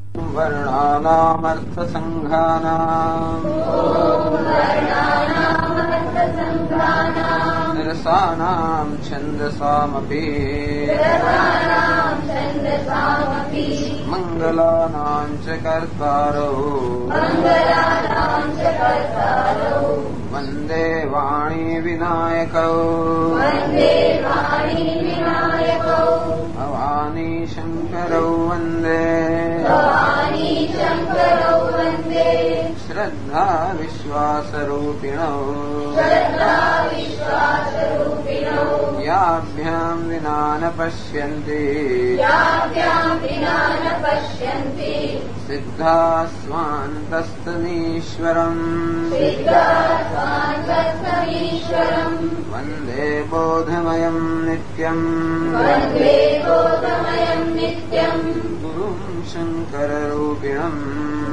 वर्णानामर्थसङ्घानाम् रसानाम् छन्दसामपि मङ्गलानाम् च कर्तारौ वन्दे वाणी विनायकौ भवानी शङ्करौ वन्दे श्रद्धा विश्वासरूपिणौ याभ्याम् विना न पश्यन्ति सिद्धा स्वान्तस्तमीश्वरम् वन्दे बोधमयम् नित्यम् गुरुम् शङ्कररूपिणम्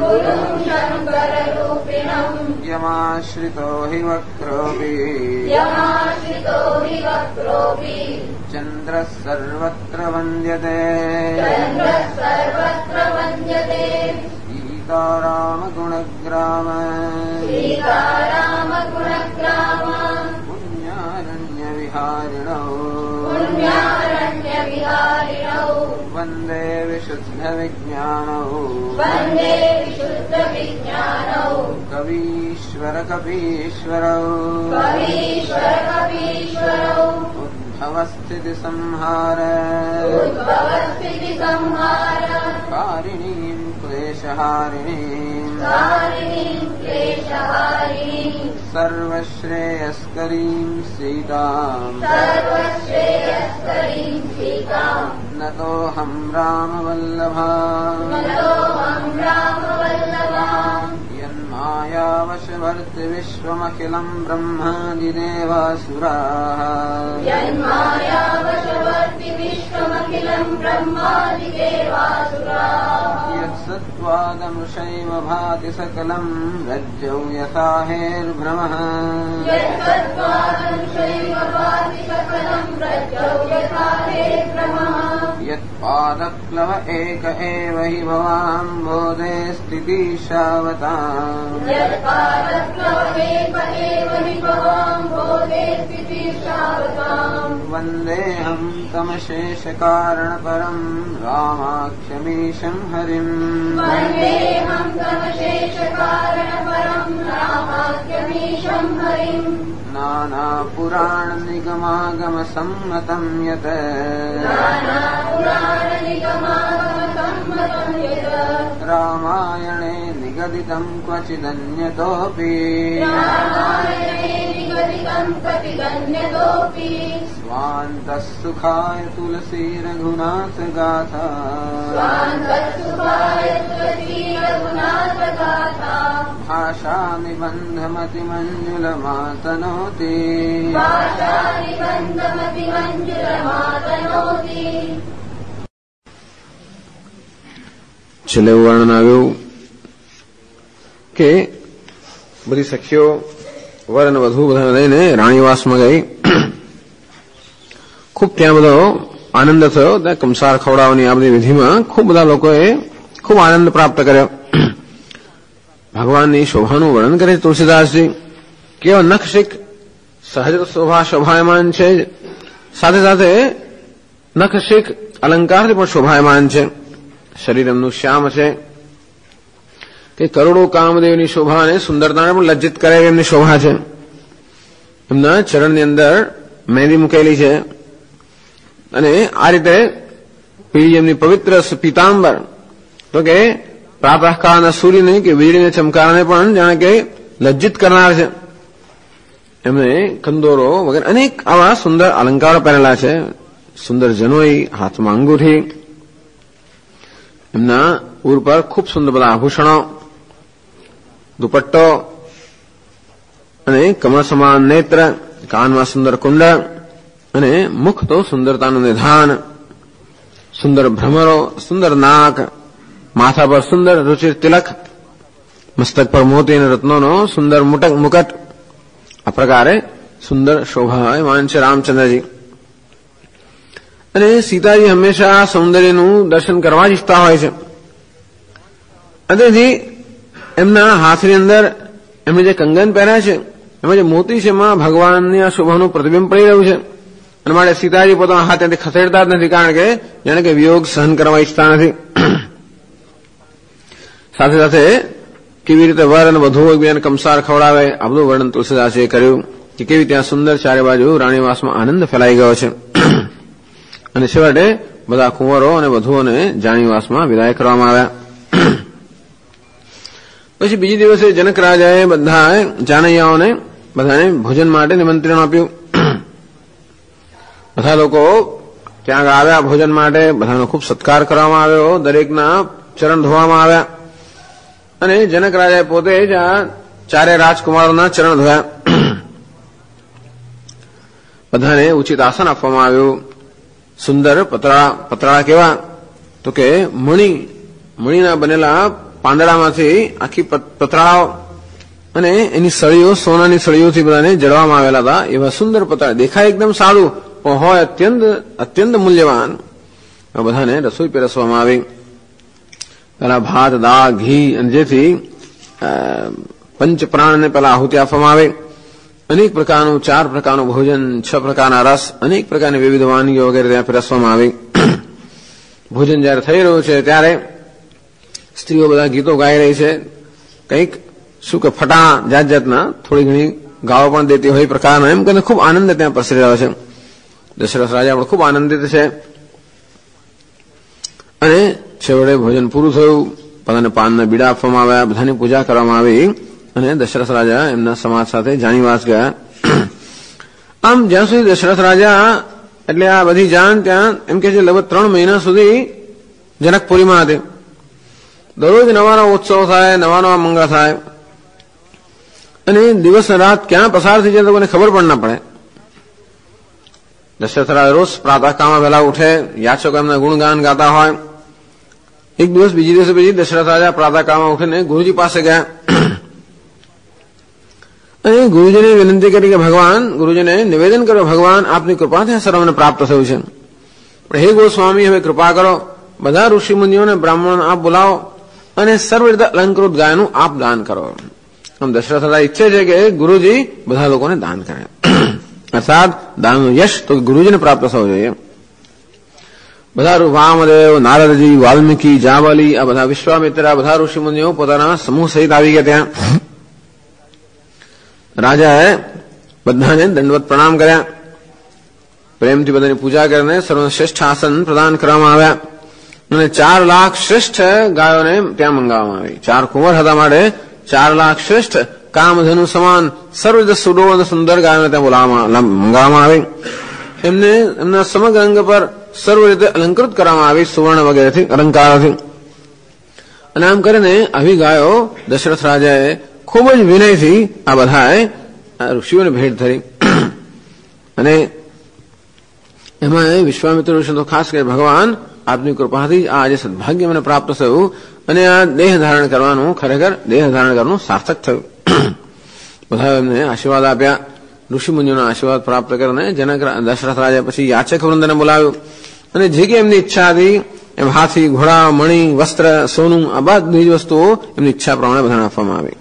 यमाश्रितो हि वक्रोऽपि चन्द्रः सर्वत्र वन्द्यते सीतारामगुणग्राम पुण्यारण्यविहारिणौ वन्दे विशुद्धविज्ञानौ कवीश्वरकपीश्वरौ उद्भवस्थितिसंहार कारिणीम् क्लेशहारिणीम् सर्वश्रेयस्करीम् सीताम् नतोऽहम् रामवल्लभा यन्मायावशवर्ति विश्वमखिलम् ब्रह्मादिदेवासुराः यत्सत्त्वादमृषैव भाति सकलम् रज्जौ यथा हेर्भ्रमः यत्पादप्लव एक एव हि भवाम्भोधे स्थितिशावताम् वन्देऽहम् तमशेषकारणपरम् रामाख्यमीशम् हरिम् नानापुराणनिगमागमसम्मतम् यत् रामायणे निगदितम् क्वचिदन्यतोऽपि स्वान्तः सुखाय तुलसी रघुनाथ गाथा भाषा निबन्धमतिमञ्जुलमातनोति છેલ્લે એવું વર્ણન આવ્યું કે બધી સખીઓ વર અને વધુ બધા લઈને રાણીવાસમાં ગઈ. ખૂબ ત્યાં બધો આનંદ થયો. ત્યાં કંસાર ખવડાવવાની આ બધી વિધિમાં ખૂબ બધા લોકોએ ખૂબ આનંદ પ્રાપ્ત કર્યો. ભગવાનની શોભાનું વર્ણન કરે તુલસીદાસજી. કેવો નખશિક સહજ શોભા શોભાયમાન છે, સાથે સાથે નખશિક અલંકારથી પણ શોભાયમાન છે. શરીર એમનું શ્યામ છે કે કરોડો કામદેવની શોભાને સુંદરતાને પણ લજ્જિત કરે એમની શોભા છે. એમના ચરણની અંદર મહેંદી મૂકેલી છે અને આ રીતે પીળી એમની પવિત્ર પીતાંબર, તો કે પ્રાતઃકાળના સૂર્યને કે વીજળીને ચમકારને પણ જાણે કે લજ્જિત કરનાર છે. એમને કંદોરો વગેરે અનેક આવા સુંદર અલંકારો પહેરેલા છે. સુંદર જનોઈ, હાથમાં અંગૂઠી, એમના ઉર પર ખૂબ સુંદર બધા આભૂષણો, દુપટ્ટો અને કમળ સમાન નેત્ર, કાનમાં સુંદર કુંડળ અને મુખ તો સુંદરતાનું નિધાન, સુંદર ભ્રમરો, સુંદર નાક, માથા પર સુંદર રુચિર તિલક, મસ્તક પર મોતી અને રત્નોનો સુંદર મુકટ. આ પ્રકારે સુંદર શોભાયમાન છે રામચંદ્રજી. અને સીતાજી હંમેશા સૌંદર્યનું દર્શન કરવા જ ઈચ્છતા હોય છે. તેથી એમના હાથની અંદર એમણે જે કંગન પહેર્યા છે એમાં જે મોતી છે એમાં ભગવાનની આ શોભાનું પ્રતિબિંબ પડી રહ્યું છે અને માટે સીતાજી પોતાના હાથ ત્યાંથી ખસેડતા જ નથી, કારણ કે જાણે કે વિયોગ સહન કરવા ઈચ્છતા નથી. સાથે સાથે કેવી રીતે વર અને વધુ એકબીજાને કંસાર ખવડાવે આ બધું વર્ણન તુલસીદાસે કર્યું કે કેવી ત્યાં સુંદર ચારે બાજુ રાણીવાસમાં આનંદ ફેલાઈ ગયો છે. અને છેવટે બધા કુંવરો અને વધુઓને જાણીવાસમાં વિદાય કરવામાં આવ્યા. પછી બીજી દિવસે જનક રાજાએ બધા જાનૈયાઓને બધાને ભોજન માટે નિમંત્રણ આપ્યું. બધા લોકો ત્યાં આવ્યા ભોજન માટે, બધાનો ખૂબ સત્કાર કરવામાં આવ્યો, દરેકના ચરણ ધોવામાં આવ્યા અને જનક રાજાએ પોતે જ આ ચારે રાજકુમારોના ચરણ ધોયા. બધાને ઉચિત આસન આપવામાં આવ્યું. સુંદર પતરાળા કેવા તો કે મણીના બનેલા પાંદડામાંથી આખી પતરાળાઓ અને એની સળીઓ સોનાની સળીઓથી બધાને જડવામાં આવેલા હતા. એવા સુંદર પતરાળા દેખાય એકદમ સારું પણ હોય અત્યંત મૂલ્યવાન. બધાને રસોઈ પીરસવામાં આવી. પેલા ભાત, દાળ, ઘી અને જેથી પંચ પ્રાણને પેલા આહુતિ આપવામાં આવે. અનેક પ્રકારનું 4 પ્રકારનું ભોજન, 6 પ્રકારના રસ, અનેક પ્રકારની વિવિધ વાનગીઓ વગેરે ત્યાં પીરસવામાં આવી. ભોજન જયારે થઈ રહ્યું છે ત્યારે સ્ત્રીઓ બધા ગીતો ગાઈ રહી છે, કંઈક શું કે ફટા જાત જાતના થોડી ઘણી ગાળો પણ દેતી હોય પ્રકારના, એમ કરીને ખૂબ આનંદ ત્યાં પ્રસરી રહ્યો છે. દશરથ રાજા પણ ખૂબ આનંદિત છે. અને છેવટે ભોજન પૂરું થયું, બધાને પાનના બીડા આપવામાં આવ્યા, બધાની પૂજા કરવામાં આવી અને દશરથ રાજા એમના સમાજ સાથે જાણીવાસ ગયા. આમ જ્યાં સુધી દશરથ રાજા એટલે આ બધી જાણ ત્યાં એમ કે છે લગભગ 3 મહિના સુધી જનકપુરીમાં હતી. દરરોજ નવા ઉત્સવ થાય, નવા મંગળ થાય અને દિવસ રાત ક્યાં પસાર થઈ જાય તો કોઈને ખબર પણ ના પડે. દશરથ રાજા રોજ પ્રાતઃકાળમાં વહેલા ઉઠે, યાચકો એમના ગુણગાન ગાતા હોય. એક દિવસ બીજી દિવસે પછી દશરથ રાજા પ્રાતઃકાળમાં ઉઠીને ગુરુજી પાસે ગયા અને ગુરુજીને વિનંતી કરી કે ભગવાન, ગુરુજીને નિવેદન કરો, ભગવાન આપની કૃપાથી આ સર્વને પ્રાપ્ત થયું છે, પણ હે ગોસ્વામી હવે કૃપા કરો, બધા ઋષિ મુનિઓને બ્રાહ્મણોને આપ બોલાવો અને સર્વ રીતે અલંકૃત ગાયનું આપ દાન કરો. આમ દશરથ રાજા ઈચ્છે છે કે ગુરુજી બધા લોકોને દાન કરે, અર્થાત દાનનું યશ તો ગુરુજીને પ્રાપ્ત થવું જોઈએ. બધા વામદેવ, નારદજી, વાલ્મીકી, જાબાલી, આ બધા વિશ્વામિત્ર, બધા ઋષિ મુનિઓ પોતાના સમૂહ સહિત આવી ગયા. ત્યાં રાજાએ બધાને દંડવત પ્રણામ કર્યા. પ્રેમથી બધાની પૂજા કરીને સર્વને શ્રેષ્ઠ આસન પ્રદાન કરવામાં આવ્યા અને 4 લાખ શ્રેષ્ઠ ગાયોને ત્યાં મંગાવવામાં આવી. 4 કુંવર હતા માટે 4 લાખ શ્રેષ્ઠ કામધેનુ સમાન સર્વવિધ સુડોળ અને સુંદર ગાયોને ત્યાં મંગાવવામાં આવી. એમને એમના સમગ્ર અંગ પર સર્વ રીતે અલંકૃત કરવામાં આવી, સુવર્ણ વગેરેથી અલંકારોથી. અને આમ કરીને આવી ગાયો દશરથ રાજાએ ખૂબ જ વિનયથી આ બધાએ ઋષિઓને ભેટ ધરી. અને એમાં વિશ્વામિત્ર ઋષિ તો ખાસ કરી ભગવાન આપની કૃપાથી આ આજે સદભાગ્ય મને પ્રાપ્ત થયું અને આ દેહ ધારણ કરવાનું ખરેખર દેહ ધારણ કરવાનું સાર્થક થયું. બધા એમને આશીર્વાદ આપ્યા. ઋષિ મુનિઓના આશીર્વાદ પ્રાપ્ત કરીને દશરથ રાજા પછી યાચક વૃંદને બોલાવ્યું અને જે કે એમની ઈચ્છા હતી એમ હાથી, ઘોડા, મણી, વસ્ત્ર, સોનું આ બધી જ વસ્તુઓ એમની ઈચ્છા પ્રમાણે બધાને આપવામાં આવી.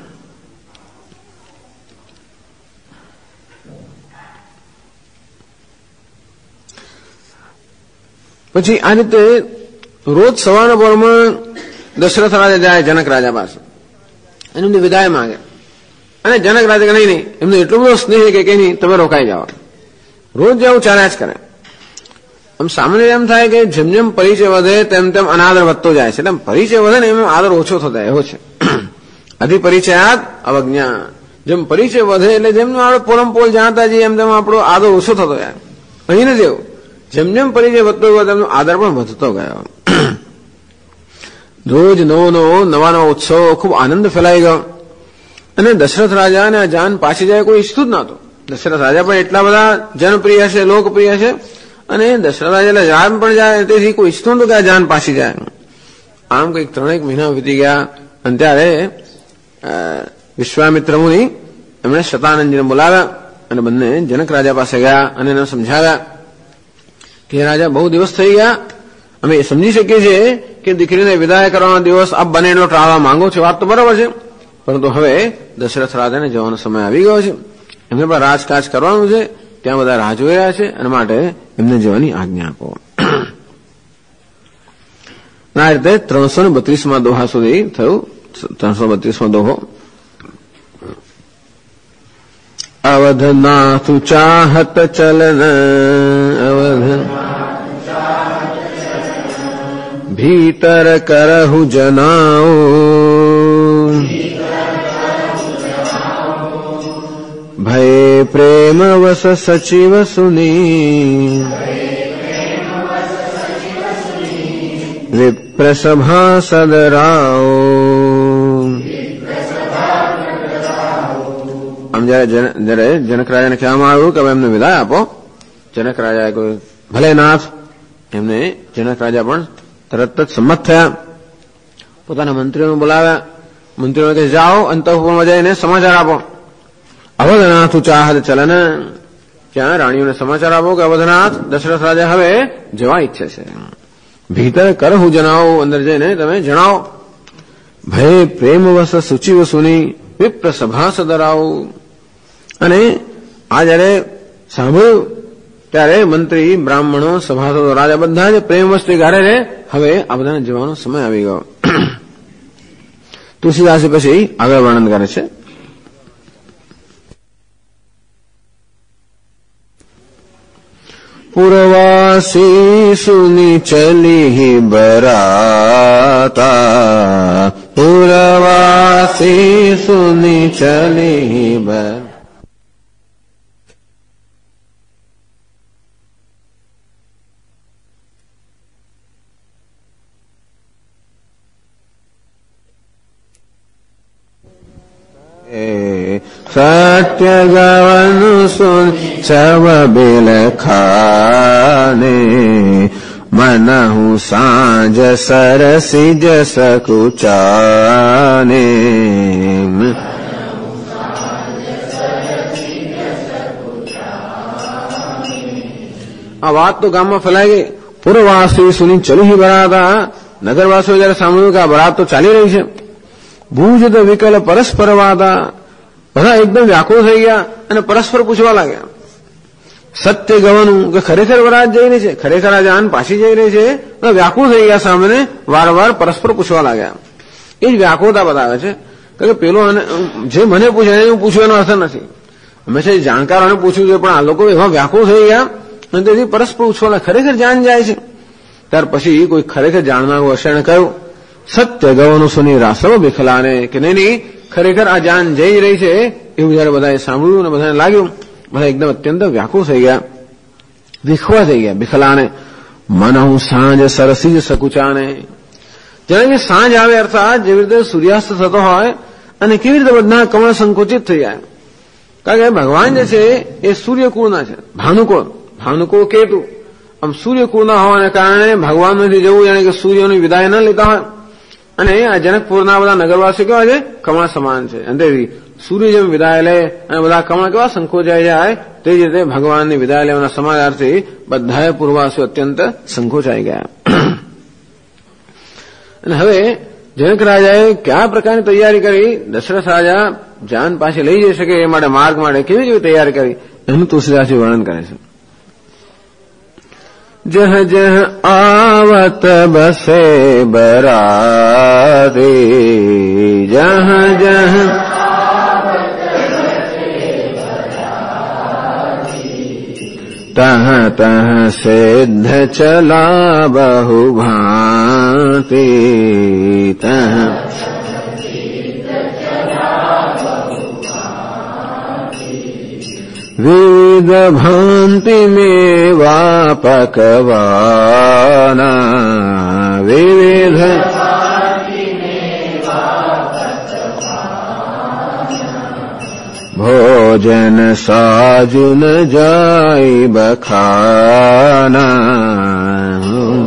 પછી આ રીતે રોજ સવારના પરમાં દશરથ રાજા જાય જનક રાજા પાસે અને એમની વિદાય માંગે. અને જનક રાજા કે નહીં, એમનો એટલો બધો સ્નેહ કે નહીં, તમે રોકાઈ જાઓ. રોજ જવું ચાલ્યા જ કરે. આમ સામાન્ય એમ થાય કે જેમ જેમ પરિચય વધે તેમ તેમ અનાદર વધતો જાય છે. એટલે પરિચય વધે ને એમ આદર ઓછો થતો એવો છે. અધિપરિચયાત અવજ્ઞા. જેમ પરિચય વધે એટલે જેમ આપણે પોલમપોલ જાણતા જઈએ એમ તેમ આપણો આદર ઓછો થતો જાય. અહીં નથી એવું. જેમ જેમ પરિચય વધતો ગયો તેમનો આદર પણ વધતો ગયો. રોજ નવા ઉત્સવ, ખૂબ આનંદ ફેલાઈ ગયો. અને દશરથ રાજા અને આ જાન પાછી જાય કોઈ ઈચ્છતું જ નહોતું. દશરથ રાજા પણ એટલા બધા જનપ્રિય છે, લોકપ્રિય છે અને દશરથ રાજા એટલે જાન પણ જાય તેથી કોઈ ઈચ્છતું નતું કે આ જાન પાછી જાય. આમ કંઈક 3 મહિના વીતી ગયા અને ત્યારે વિશ્વામિત્ર મુનિ એમણે શતાનંદજીને બોલાવ્યા અને બંને જનક રાજા પાસે ગયા અને એને સમજાવ્યા કે રાજા બહુ દિવસ થઈ ગયા અમે એ સમજી શકીએ છીએ કે દીકરીને વિદાય કરવાનો દિવસ આપ બને એટલો ટાળવા માંગો છો, વાત તો બરાબર છે, પરંતુ હવે દશરથ રાજાને જવાનો સમય આવી ગયો છે, એમને પણ રાજકાજ કરવાનું છે, ત્યાં બધા રાહ જોઈ રહ્યા છે, અને માટે એમને જવાની આજ્ઞા આપો. આ રીતે 332માં દોહા સુધી થયું. 332માં દોહો. અવધનાથુ ચાહત ચલન અવધ ભીતર કરહુ જનાઓ ભય પ્રેમ વસ સચિવ સુની વિપ્રસભા સદરાઓ. આમ જયારે જનક રાજાને કહેવામાં આવ્યું કે હવે એમને વિદાય આપો, જનક રાજાએ કોઈ ભલે નાથ, એમને જનક રાજા પણ તરત જ સંમત થયા. પોતાના મંત્રીઓને બોલાવ્યા, મંત્રીઓને કહે જાઓ અંતઃપુરમાં જઈને સમાચાર આપો. અવધનાથ ચાહત ચલન, ત્યાં રાણીઓને સમાચાર આપો કે અવધનાથ દશરથ રાજા હવે જવા ઈચ્છે છે. ભીતર કરહુ જણાવો, અંદર જઈને તમે જણાવો. ભય પ્રેમ વસ સુચિવ સુની વિપ્ર સભા સદરાઓ. અને આ જયારે સાંભળ્યું ત્યારે મંત્રી, બ્રાહ્મણો, સભાસદો, રાજા બધા જ પ્રેમવશથી ગારે છે હવે આ બધાને જવાનો સમય આવી ગયો. તુલસીદાસ પછી આગળ વર્ણન કરે છે. પૂર્વાસી સુની ચલી બરાતા, પૂર્વાસી સુની ચલી બર. સત્ય ગવન સુન સવ બિલખાને, મનહુ સાંજ સરસી જસ કુચાને. આ વાત તો ગામમાં ફેલાઈ ગઈ. પૂર્વવાસી સુની ચલી બરાતા, નગરવાસીઓ જયારે સાંભળ્યું કે આ બરાત તો ચાલી રહી છે. ભૂજદ વિકલ પરસ્પર વાતા, બધા એકદમ વ્યાકુળ થઈ ગયા અને પરસ્પર પૂછવા લાગ્યા. સત્ય ગવાનું કે ખરેખર બરાત જઈ રહી છે, ખરેખર આ જાન પાછી જઈ રહી છે, વ્યાકુળ થઈ ગયા સામે વારંવાર પરસ્પર પૂછવા લાગ્યા. એ જ વ્યાકુળતા બતાવે છે કે પેલો જે મને પૂછે એને હું પૂછવાનો અર્થ નથી. હંમેશા જાણકારોને પૂછ્યું છે, પણ આ લોકો એવા વ્યાકુળ થઈ ગયા અને તેથી પરસ્પર પૂછવા લાગ્યા. ખરેખર જાન જાય છે. ત્યાર પછી કોઈ ખરેખર જાણનારું હશે એને કહ્યું, સત્ય ગવાનું સુની રાસવ બિખલાને, કે નહીં ખરેખર આ જાન જઈ રહી છે. એવું જયારે બધાએ સાંભળ્યું અને બધાને લાગ્યું, બધા એકદમ અત્યંત વ્યાકુળ થઈ ગયા, વિખવા થઈ ગયા. બિખલાને મનહુ સાંજ સરસી સકુચાને, જાણે કે સાંજ આવે અર્થાત જેવી રીતે સૂર્યાસ્ત થતો હોય અને કેવી રીતે બધા કમળ સંકોચિત થઈ જાય. કારણ કે ભગવાન જે છે એ સૂર્યકુળના છે, ભાનુકુળ કેતુ. આમ સૂર્યકુળના હોવાને કારણે ભગવાન નથી જવું, જાણે કે સૂર્યની વિદાય ન લેતા હોય. અને આ જનકપુરના બધા નગરવાસીઓ કેવા છે, કમળ સમાન છે. અને સૂર્ય જેમ વિદાય લે અને બધા કમળ કેવા સંકોચાઈ જાય, તે જ રીતે ભગવાનની વિદાય લેવાના સમાચારથી બધા પૂર્વવાસીઓ અત્યંત સંકોચાઈ ગયા. અને હવે જનક રાજાએ કયા પ્રકારની તૈયારી કરી, દશરથ રાજા જાન પાસે લઈ જઈ શકે એ માટે માર્ગ માટે કેવી કેવી તૈયારી કરી, એનું તુલસીદાસજી વર્ણન કરે છે. જહ જહ આવત બસે બરાતે, જહ જહ તહ તહ સિદ્ધ ચલા બહુ ભાંતિ, તહ વિવિધ ભાંતિ મેવા પકવાના, વિવિધ ભોજન સાજુન જાય બખાના,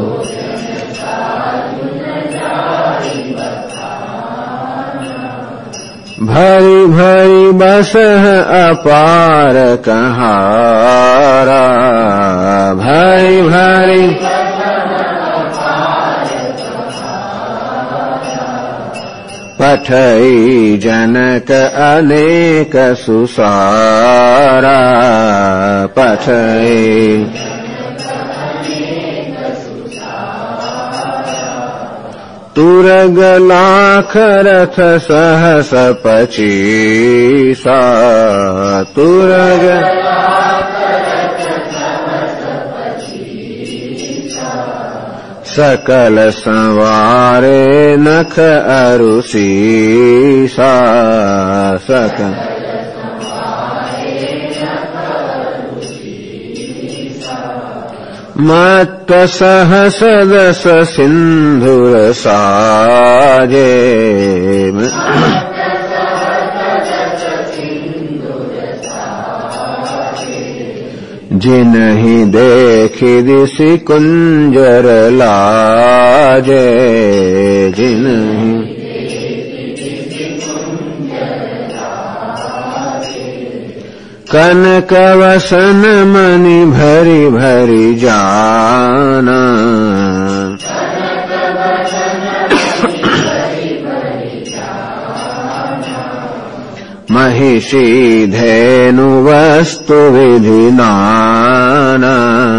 ભરી ભરી બસ અપાર કહારા, ભરી ભરી पठई जनक अनेक सुसारा पठई तुरग लाख रथ सहस 25 तुरग सकल संवारे नख अरुषीसा सकल मत्त सहस दस सिंधुर साजे जिन्हि देखि दिशि कुंजर लाजे जिन्हि कनक वसन मणि भरी भरी जाना महिषी धेनु वस्तु विधि नाना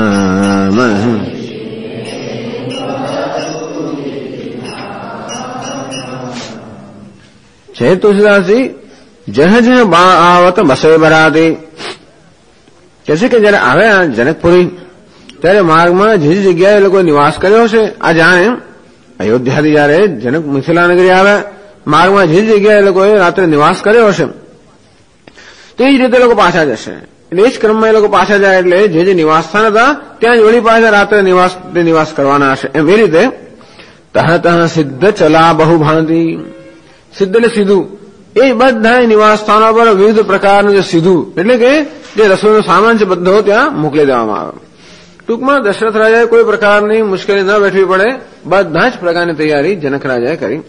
છે તુલસીદાસજી જહ જહ બા આવત બસે બરાતી કે છે કે જયારે આવ્યા જનકપુરી ત્યારે માર્ગમાં જે જગ્યાએ એ લોકોએ નિવાસ કર્યો છે આ જાણે અયોધ્યાથી જયારે જનક મિથિલા નગરી આવ્યા માર્ગમાં જે જગ્યાએ એ લોકોએ રાત્રે નિવાસ કર્યો છે તે જ રીતે લોકો પાછા જશે એટલે એ જ ક્રમમાં એ લોકો પાછા જાય એટલે જે નિવાસ સ્થાન હતા ત્યાં જ વળી પાછા રાત્રે નિવાસ કરવાના હશે એમ એ રીતે તહ તહ સિદ્ધ ચલા બહુ ભાંતિ સિદ્ધ એટલે સીધું એ બધા નિવાસ સ્થાનો પર વિવિધ પ્રકારનું જે સીધું એટલે કે જે રસોઈનો સામાન છે બધો ત્યાં મોકલી દેવામાં આવે ટૂંકમાં દશરથ રાજાએ કોઈ પ્રકારની મુશ્કેલી ન વેઠવી પડે બધા જ પ્રકારની તૈયારી જનક રાજાએ કરી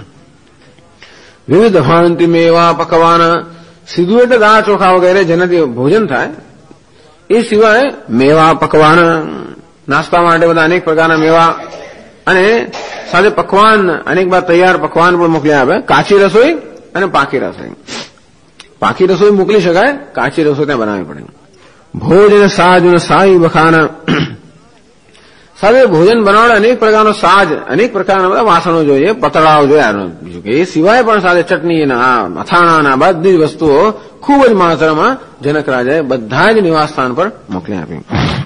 વિવિધ ભાંતિ મેવા પકવાન સીધું એટલે દાળ ચોખા વગેરે જેનાથી ભોજન થાય એ સિવાય મેવા પકવાન નાસ્તા માટે બધા અનેક પ્રકારના મેવા અને સાથે પકવાન અનેક બાર તૈયાર પકવાન પણ મોકલી આપે કાચી રસોઈ અને પાકી રસોઈ પાકી રસોઈ મોકલી શકાય કાચી રસોઈ ત્યાં બનાવવી પડે ભોજન સાજ સાઈ બખાના સાથે ભોજન બનાવવા અનેક પ્રકારનો સાજ અનેક પ્રકારના બધા વાસણો જોઈએ પતળાઓ જોઈએ બીજું કે એ સિવાય પણ સાથે ચટણીના અથાણાના બધી જ વસ્તુઓ ખૂબ જ માત્રામાં જનક રાજાએ બધા જ નિવાસ સ્થાન પર મોકલી આપી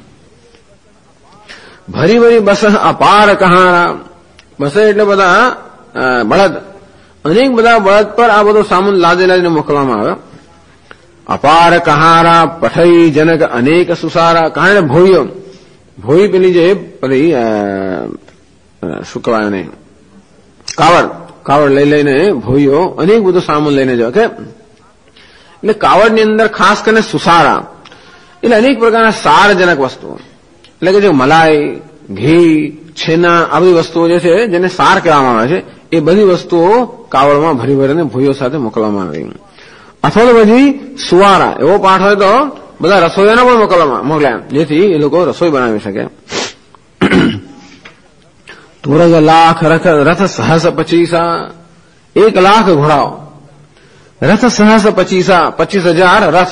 ભરી ભરી બસ અપાર કહારા બસે એટલે બધા બળદ અનેક બધા બળદ પર આ બધો સામાન લાદીને મોકલવામાં આવે અપાર કહારા પઠઈ જનક અનેક સુસારા કહાણે ભોઈઓ ભોઈ પેલી જે પેલી શું કહેવાય ને કાવડ લઈને ભોઈઓ અનેક બધો સામાન લઈને જાવ કે એટલે કાવડની અંદર ખાસ કરીને સુસારા એટલે અનેક પ્રકારના સારજનક વસ્તુઓ એટલે કે જે મલાઈ ઘી છેના આ બધી વસ્તુઓ જે છે જેને સાર કહેવામાં આવે છે એ બધી વસ્તુઓ કાવડમાં ભરી ભરીને ભોઈઓ સાથે મોકલવામાં આવી અથવા તો પછી સુવારા એવો પાઠ હોય તો બધા રસોઈયાને પણ મોકલ્યા જેથી એ લોકો રસોઈ બનાવી શકે તુરગ લાખ રથ સહસ 25 1 લાખ ઘોડાઓ રથ સહસ 25,000 રથ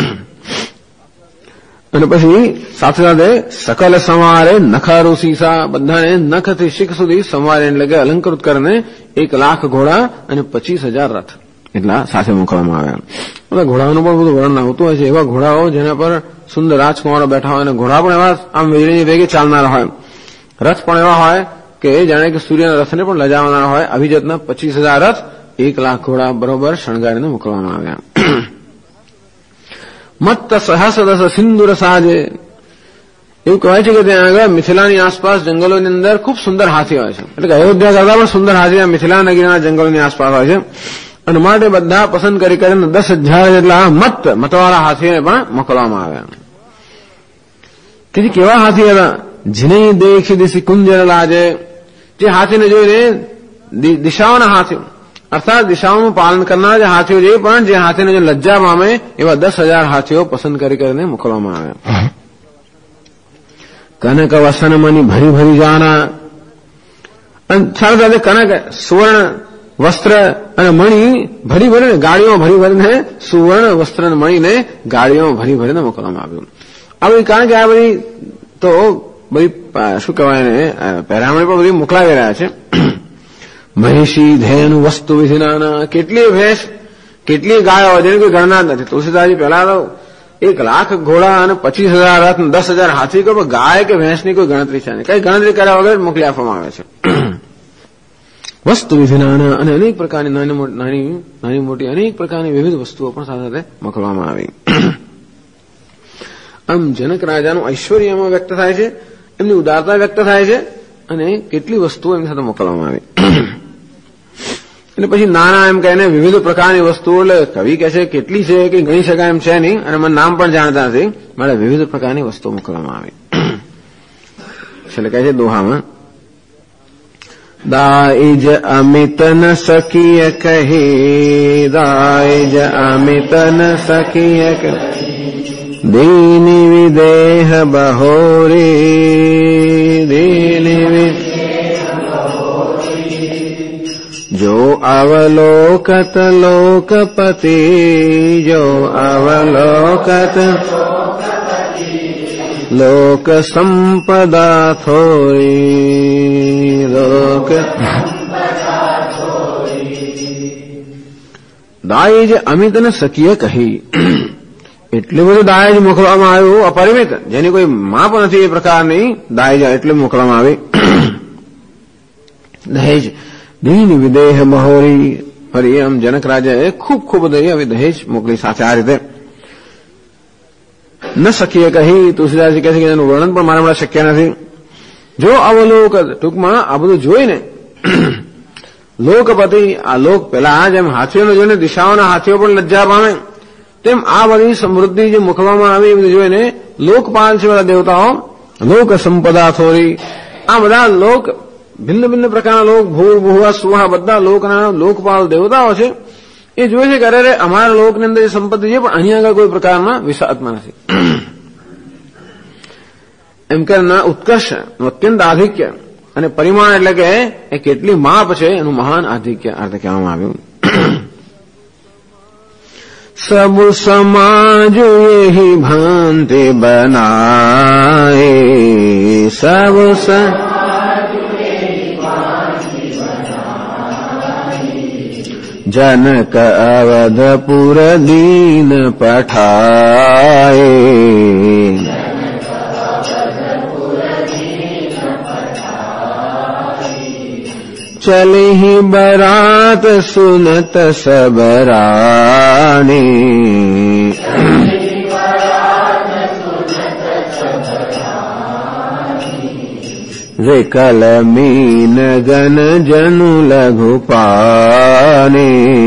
અને પછી સાથે સાથે સકલ સંવારે નખારો સીસા બધાને નખથી શીખ સુધી સંવારે એટલે કે અલંકૃત કરીને 1 લાખ ઘોડા અને 25,000 રથ એટલા સાથે મોકલવામાં આવ્યા બધા ઘોડાઓનું પણ બધું વર્ણન આવતું હોય છે એવા ઘોડાઓ જેના પર સુંદર રાજકુમારો બેઠા હોય અને ઘોડા પણ એવા આમ વીજળીની વેગે ચાલનારા હોય રથ પણ એવા હોય કે જાણે કે સૂર્યના રથને પણ લજાવનારા હોય આવી જાતના 25,000 રથ 1 લાખ ઘોડા બરોબર શણગારીને મોકલવામાં આવ્યા મત્ત સહસ દસ સિંદુર સાજે એવું કહેવાય છે કે ત્યાં આગળ મિથિલાની આસપાસ જંગલોની અંદર ખૂબ સુંદર હાથી હોય છે એટલે કે અયોધ્યા કરતા પણ સુંદર હાથી મિથિલા નગરીના જંગલોની આસપાસ હોય છે અને માટે બધા પસંદ કરીને 10,000 જેટલા મતવાળા હાથીને પણ મોકલવામાં આવ્યા કે કેવા હાથી હતા જીને દેખી દિશી કુંજર લાજે જે હાથીને જોઈને દિશાઓના હાથીઓ અર્થાત દિશાઓનું પાલન કરનાર જે હાથીઓ છે પણ જે હાથીને જો લજ્જા પામે એવા 10,000 હાથીઓ પસંદ કરીને મોકલવામાં આવ્યા કનક વસન મની ભરી ભરી જાના અને સાથે સાથે કનક સુવર્ણ વસ્ત્ર અને મણી ભરી ભરીને ગાડીઓ ભરી ભરીને સુવર્ણ વસ્ત્ર અને મણીને ગાડીઓ ભરી ભરીને મોકલવામાં આવ્યું. આ બધી કારણ કે આ બધી તો બધી શું કહેવાય ને પહેરામણી પણ બધી મોકલાવી રહ્યા છે. મહિષી ધેનુ વસ્તુ વિધિનાના કેટલી ભેંસ કેટલી ગાયો જેની કોઈ ગણના જ નથી. તુલસીદાસજી પહેલા તો 1,00,000 ઘોડા અને 25,000 રથ 10,000 હાથી કોઈ ગાય કે ભેંસની કોઈ ગણતરી છે નહીં. કઈ ગણતરી કર્યા વગર મોકલી આપવામાં આવે છે. વસ્તુ વિધિનાના અને અનેક પ્રકારની નાની મોટી અનેક પ્રકારની વિવિધ વસ્તુઓ પણ સાથે મોકલવામાં આવી. આમ જનક રાજાનું ઐશ્વર્ય એમાં વ્યક્ત થાય છે, એમની ઉદારતા વ્યક્ત થાય છે અને કેટલી વસ્તુઓ એમની સાથે મોકલવામાં આવી. એટલે પછી નાના એમ કહીને વિવિધ પ્રકારની વસ્તુઓ એટલે કવિ કહે છે કેટલી છે કે ગણી શકાય એમ છે નહીં અને મને નામ પણ જાણતા નથી, મારે વિવિધ પ્રકારની વસ્તુઓ મોકલવામાં આવી. એટલે કહે છે દોહામાં દાઈજ અમિત ન સકીય કહી દાઈજ અમિત ન સકીય દીની વિદેહ બહોરી દીની જો અવલોકત લોકપતિ જો અવલોકત લોક સંપદા થોરી લોક દાઈજ અમિત ને સકીય કહી એટલું બધું દાયજ મોકલવામાં આવ્યું અપરિમિત જેની કોઈ માપ નથી એ પ્રકારની દાયજ એટલે મોકલવામાં આવી. દહેજ દીન વિદેહ બહોરી ફરી આમ જનક રાજાએ ખૂબ ખૂબ આવી દહેજ મોકલી સાથે આ રીતે ન શકીએ કહી. તુલસીદાસજી કહે છે કે એનું વર્ણન પણ મારા માટે શક્ય નથી. જો અવલોક ટૂંકમાં આ બધું જોઈને લોકપતિ આ લોક પેલા જેમ હાથીઓને જોઈને દિશાઓના હાથીઓ પણ લજ્જા પામે તેમ આ બધી સમૃદ્ધિ જે મોકલવામાં આવી એ બધું જોઈને લોકપાલ છે બધા દેવતાઓ લોક સંપદા થોરી આ બધા લોક ભિન્ન ભિન્ન પ્રકારના લોક ભૂ ભુવા સુહા બધા લોકના લોકપાલ દેવતાઓ છે એ જોઈ છે કે અરે અમારા લોકની અંદર જે સંપત્તિ છે પણ અહીંયા આગળ કોઈ પ્રકારના વિષાત્મા નથી એમ કરીને ઉત્કર્ષ અત્યંત આધિક્ય અને પરિમાણ એટલે કે એ કેટલી માપ છે એનું મહાન આધિક્ય અર્થ કહેવામાં આવ્યું. સબ સમાજ યહી ભાંતિ બનાએ સબ जनक अवधपुर दीन पठाए चले ही बरात सुनत सब रानी विकल मीन गन जनु लघु पाने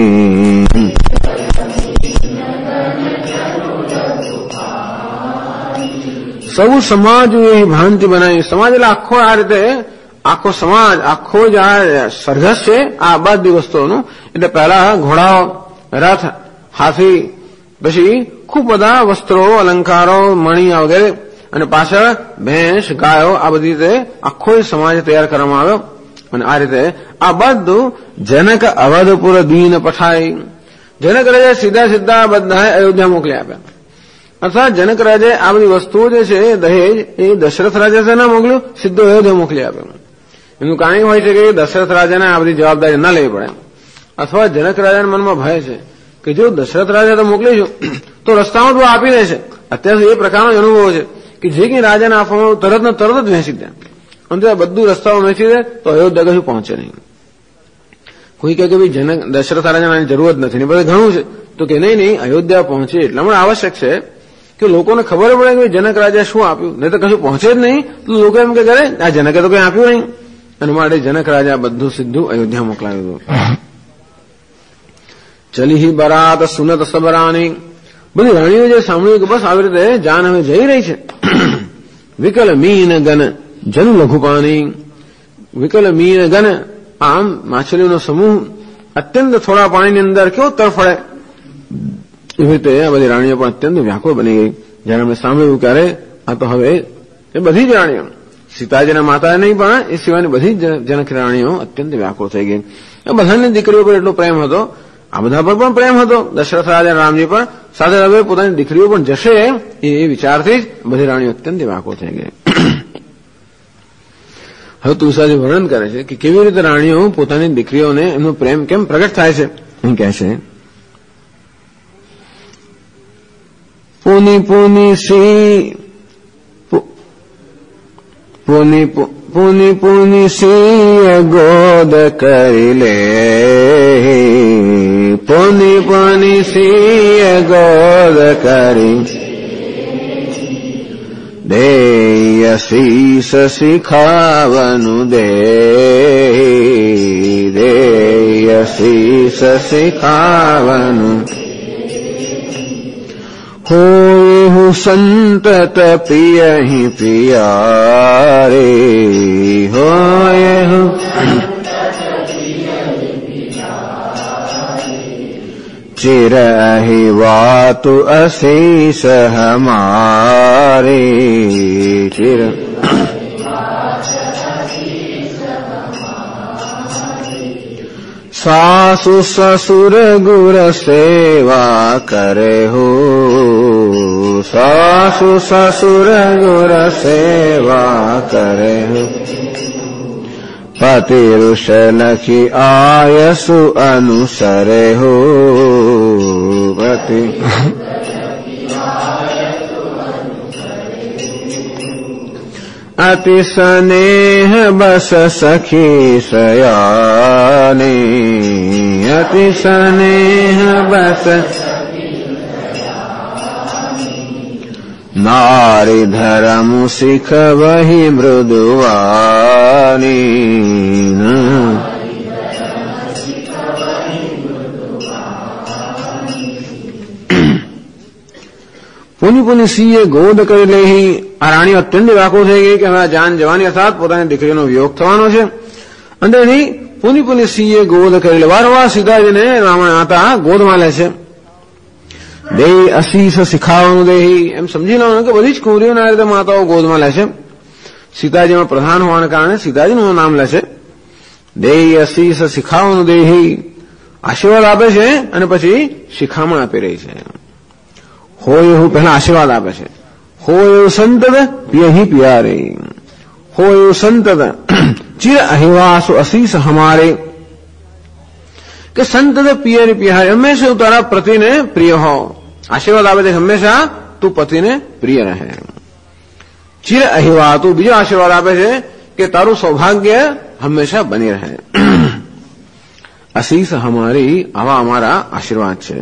સૌ સમાજ એ ભાંતિ બનાવી. સમાજ એટલે આખો આ રીતે આખો સમાજ આખો જ આ સરઘસ છે આ બધી વસ્તુઓનું. એટલે પહેલા ઘોડાઓ રથ હાથી પછી ખૂબ બધા વસ્ત્રો અલંકારો મણી વગેરે અને પાછળ ભેંસ ગાયો આ બધી રીતે આખો સમાજ તૈયાર કરવામાં આવ્યો. અને આ રીતે આ બધું જનક અવધપુર દીન પઠાઈ જનક રાજા સીધા સીધા બધા અયોધ્યા મોકલી આપ્યા. અર્થાત જનક રાજાએ આ બધી વસ્તુઓ જે છે દહેજ એ દશરથ રાજા છે ના મોકલ્યું સીધું અયોધ્યા મોકલી આપ્યું. એનું કારણ હોય છે કે દશરથ રાજાને આ બધી જવાબદારી ના લેવી પડે અથવા જનક રાજાના મનમાં ભય છે કે જો દશરથ રાજા તો મોકલીશું તો રસ્તામાં તો આપી દેશે. અત્યાર સુધી એ પ્રકારનો અનુભવ છે કે જે કંઈ રાજાને આપવામાં તરત ને તરત જ વહેંચી દે અને બધું રસ્તાઓ વહેંચી દે તો અયોધ્યા કશું પહોંચે નહીં. કોઈ કહે કે ભાઈ જનક દશરથ રાજાની જરૂર જ નથી ને બધું ઘણું છે તો કે નહીં અયોધ્યા પહોંચે એટલા માટે આવશ્યક છે કે લોકોને ખબર પડે કે જનક રાજા શું આપ્યું નહીં તો કશું પહોંચે જ નહીં તો લોકો એમ કે કરે આ જનકે તો કંઈ આપ્યું નહીં. અને માટે જનક રાજા બધું સીધું અયોધ્યા મોકલાવ્યું. ચલી હી બરાત સુનત સબરાની બધી રાણીઓ જે સાંભળ્યું કે બસ આવી રીતે જાન હવે જઈ રહી છે. વિકલ મીન ગન જન લઘુપાની વિકલ મીન ગન આમ માછલીઓનો સમૂહ અત્યંત થોડા પાણીની અંદર કેવો તરફડે એવી રીતે આ બધી રાણીઓ પણ અત્યંત વ્યાકુળ બની ગઈ. જયારે અમે સાંભળ્યું ક્યારે આ તો હવે એ બધી જ રાણીઓ સીતાજીના માતા નહીં પણ એ સિવાયની બધી જનક રાણીઓ અત્યંત વ્યાકુળ થઈ ગઈ. બધાની દીકરીઓ પર એટલો પ્રેમ હતો, આ બધા પર પણ પ્રેમ હતો, દશરથ રાજા રામજી પર, સાથે હવે પોતાની દીકરીઓ પણ જશે એ વિચારથી જ બધી રાણીઓ અત્યંત વ્યાકુળ થઈ ગઈ. હવે તુલસીદાસ વર્ણન કરે છે કે કેવી રીતે રાણીઓ પોતાની દીકરીઓને એમનો પ્રેમ કેમ પ્રગટ થાય છે. એમ કહે છે, પુની પુની સિંહ ગોદ કરી લે, પુની પુની સિંહ ગોદ કરી દે, શીશ શિખાવનું દે, શીશ શિખાવનું હોય હું સંતત પિયહિ પિયારે, હોય હું ચિરહિ વાતુ અશીષ હમારે, ચિર સાસુ સસુર ગુર સેવા કરે હો, સાસુ સસુર ગુર સેવા કરે હો, પતિ ઋષ લખી આયસુ અનુસરે હો, પતિ અતિ સ્નેહ બસ સખી સયાની, અતિ સ્નેહ બસ નારી ધર્મ શીખ વહી મૃદુવાની, પુની પુની સિંહે ગોદ કરી લઈ. આ રાણી અત્યંત વ્યાકુળ થઈ ગઈ કે હવે જાન જવાની અર્થાત પોતાની દીકરીનો વિયોગ થવાનો છે. અંદરથી પુની પુની સિંહે ગોદ કરી લે, વારંવાર સીતાજીને માતા ગોદમાં લે છે. દે અશીષ શિખાવાનું દેહી, એમ સમજી લેવાનું કે બધી જ કુંવરીઓને આ રીતે માતાઓ ગોદમાં લે છે. સીતાજીમાં પ્રધાન હોવાને કારણે સીતાજીનું નામ લે છે. દે અશીષ શિખાવાનું દેહી, આશીર્વાદ આપે છે અને પછી શિખામણ આપી રહી છે. હોય એવું પહેલા આશીર્વાદ આપે છે. હોય એવું સંતદ પિયહિ પિયારે, હોય એવું સંતદ ચિર અહિવાસુ અશીષ હમારે, કે સંતદ પિયરી પિયારે, હંમેશા તારા પતિને પ્રિય હો. આશીર્વાદ આપે છે હંમેશા તું પતિને પ્રિય રહે. ચિર અહિવા, તું બીજો આશીર્વાદ આપે છે કે તારું સૌભાગ્ય હંમેશા બની રહે. અશીષ હમારી, આવા અમારા આશીર્વાદ છે.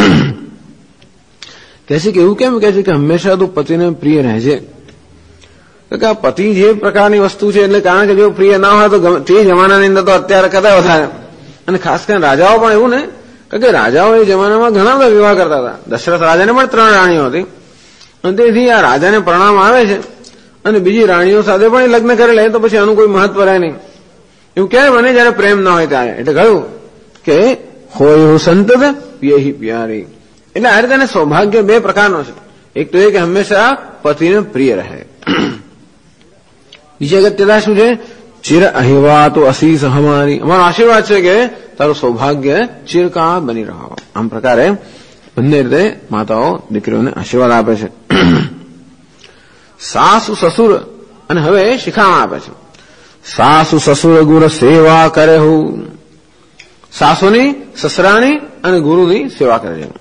કહે છે કે એવું કેમ કહે છે કે હંમેશા તું પતિને પ્રિય રહેજે? કે આ પતિ જે પ્રકારની વસ્તુ છે, એટલે કારણ કે જો પ્રિય ના હોય તો તે જમાનાની અંદર તો અત્યારે કદાચ વધારે, અને ખાસ કરીને રાજાઓ પણ એવું ને, કે રાજાઓ એ જમાનામાં ઘણા બધા વિવાહ કરતા હતા. દશરથ રાજાને પણ 3 રાણીઓ હતી, અને તેથી આ રાજાને પરિણામ આવે છે અને બીજી રાણીઓ સાથે પણ લગ્ન કરી લે તો પછી આનું કોઈ મહત્વ રહે નહીં. એવું ક્યારે બને જયારે પ્રેમ ના હોય ત્યારે. એટલે કહ્યું કે હોય હું સંતત પિયહિ પ્યારી, એટલે આ રીતે સૌભાગ્ય 2 પ્રકારનો છે. એક તો એ કે હંમેશા પતિને પ્રિય રહે. બીજી અગત્યતા શું છે? ચિર અહિવા તો અશીષ હમારી, અમારો આશીર્વાદ છે કે તારું સૌભાગ્ય ચિરકાળ બની રહો. આમ પ્રકારે બંને રીતે માતાઓ દીકરીઓને આશીર્વાદ આપે છે. સાસુ સસુર, અને હવે શિખામણ આપે છે. સાસુ સસુર ગુરુ સેવા કરે હું, સાસુની, સસરાની અને ગુરુની સેવા કરે છે.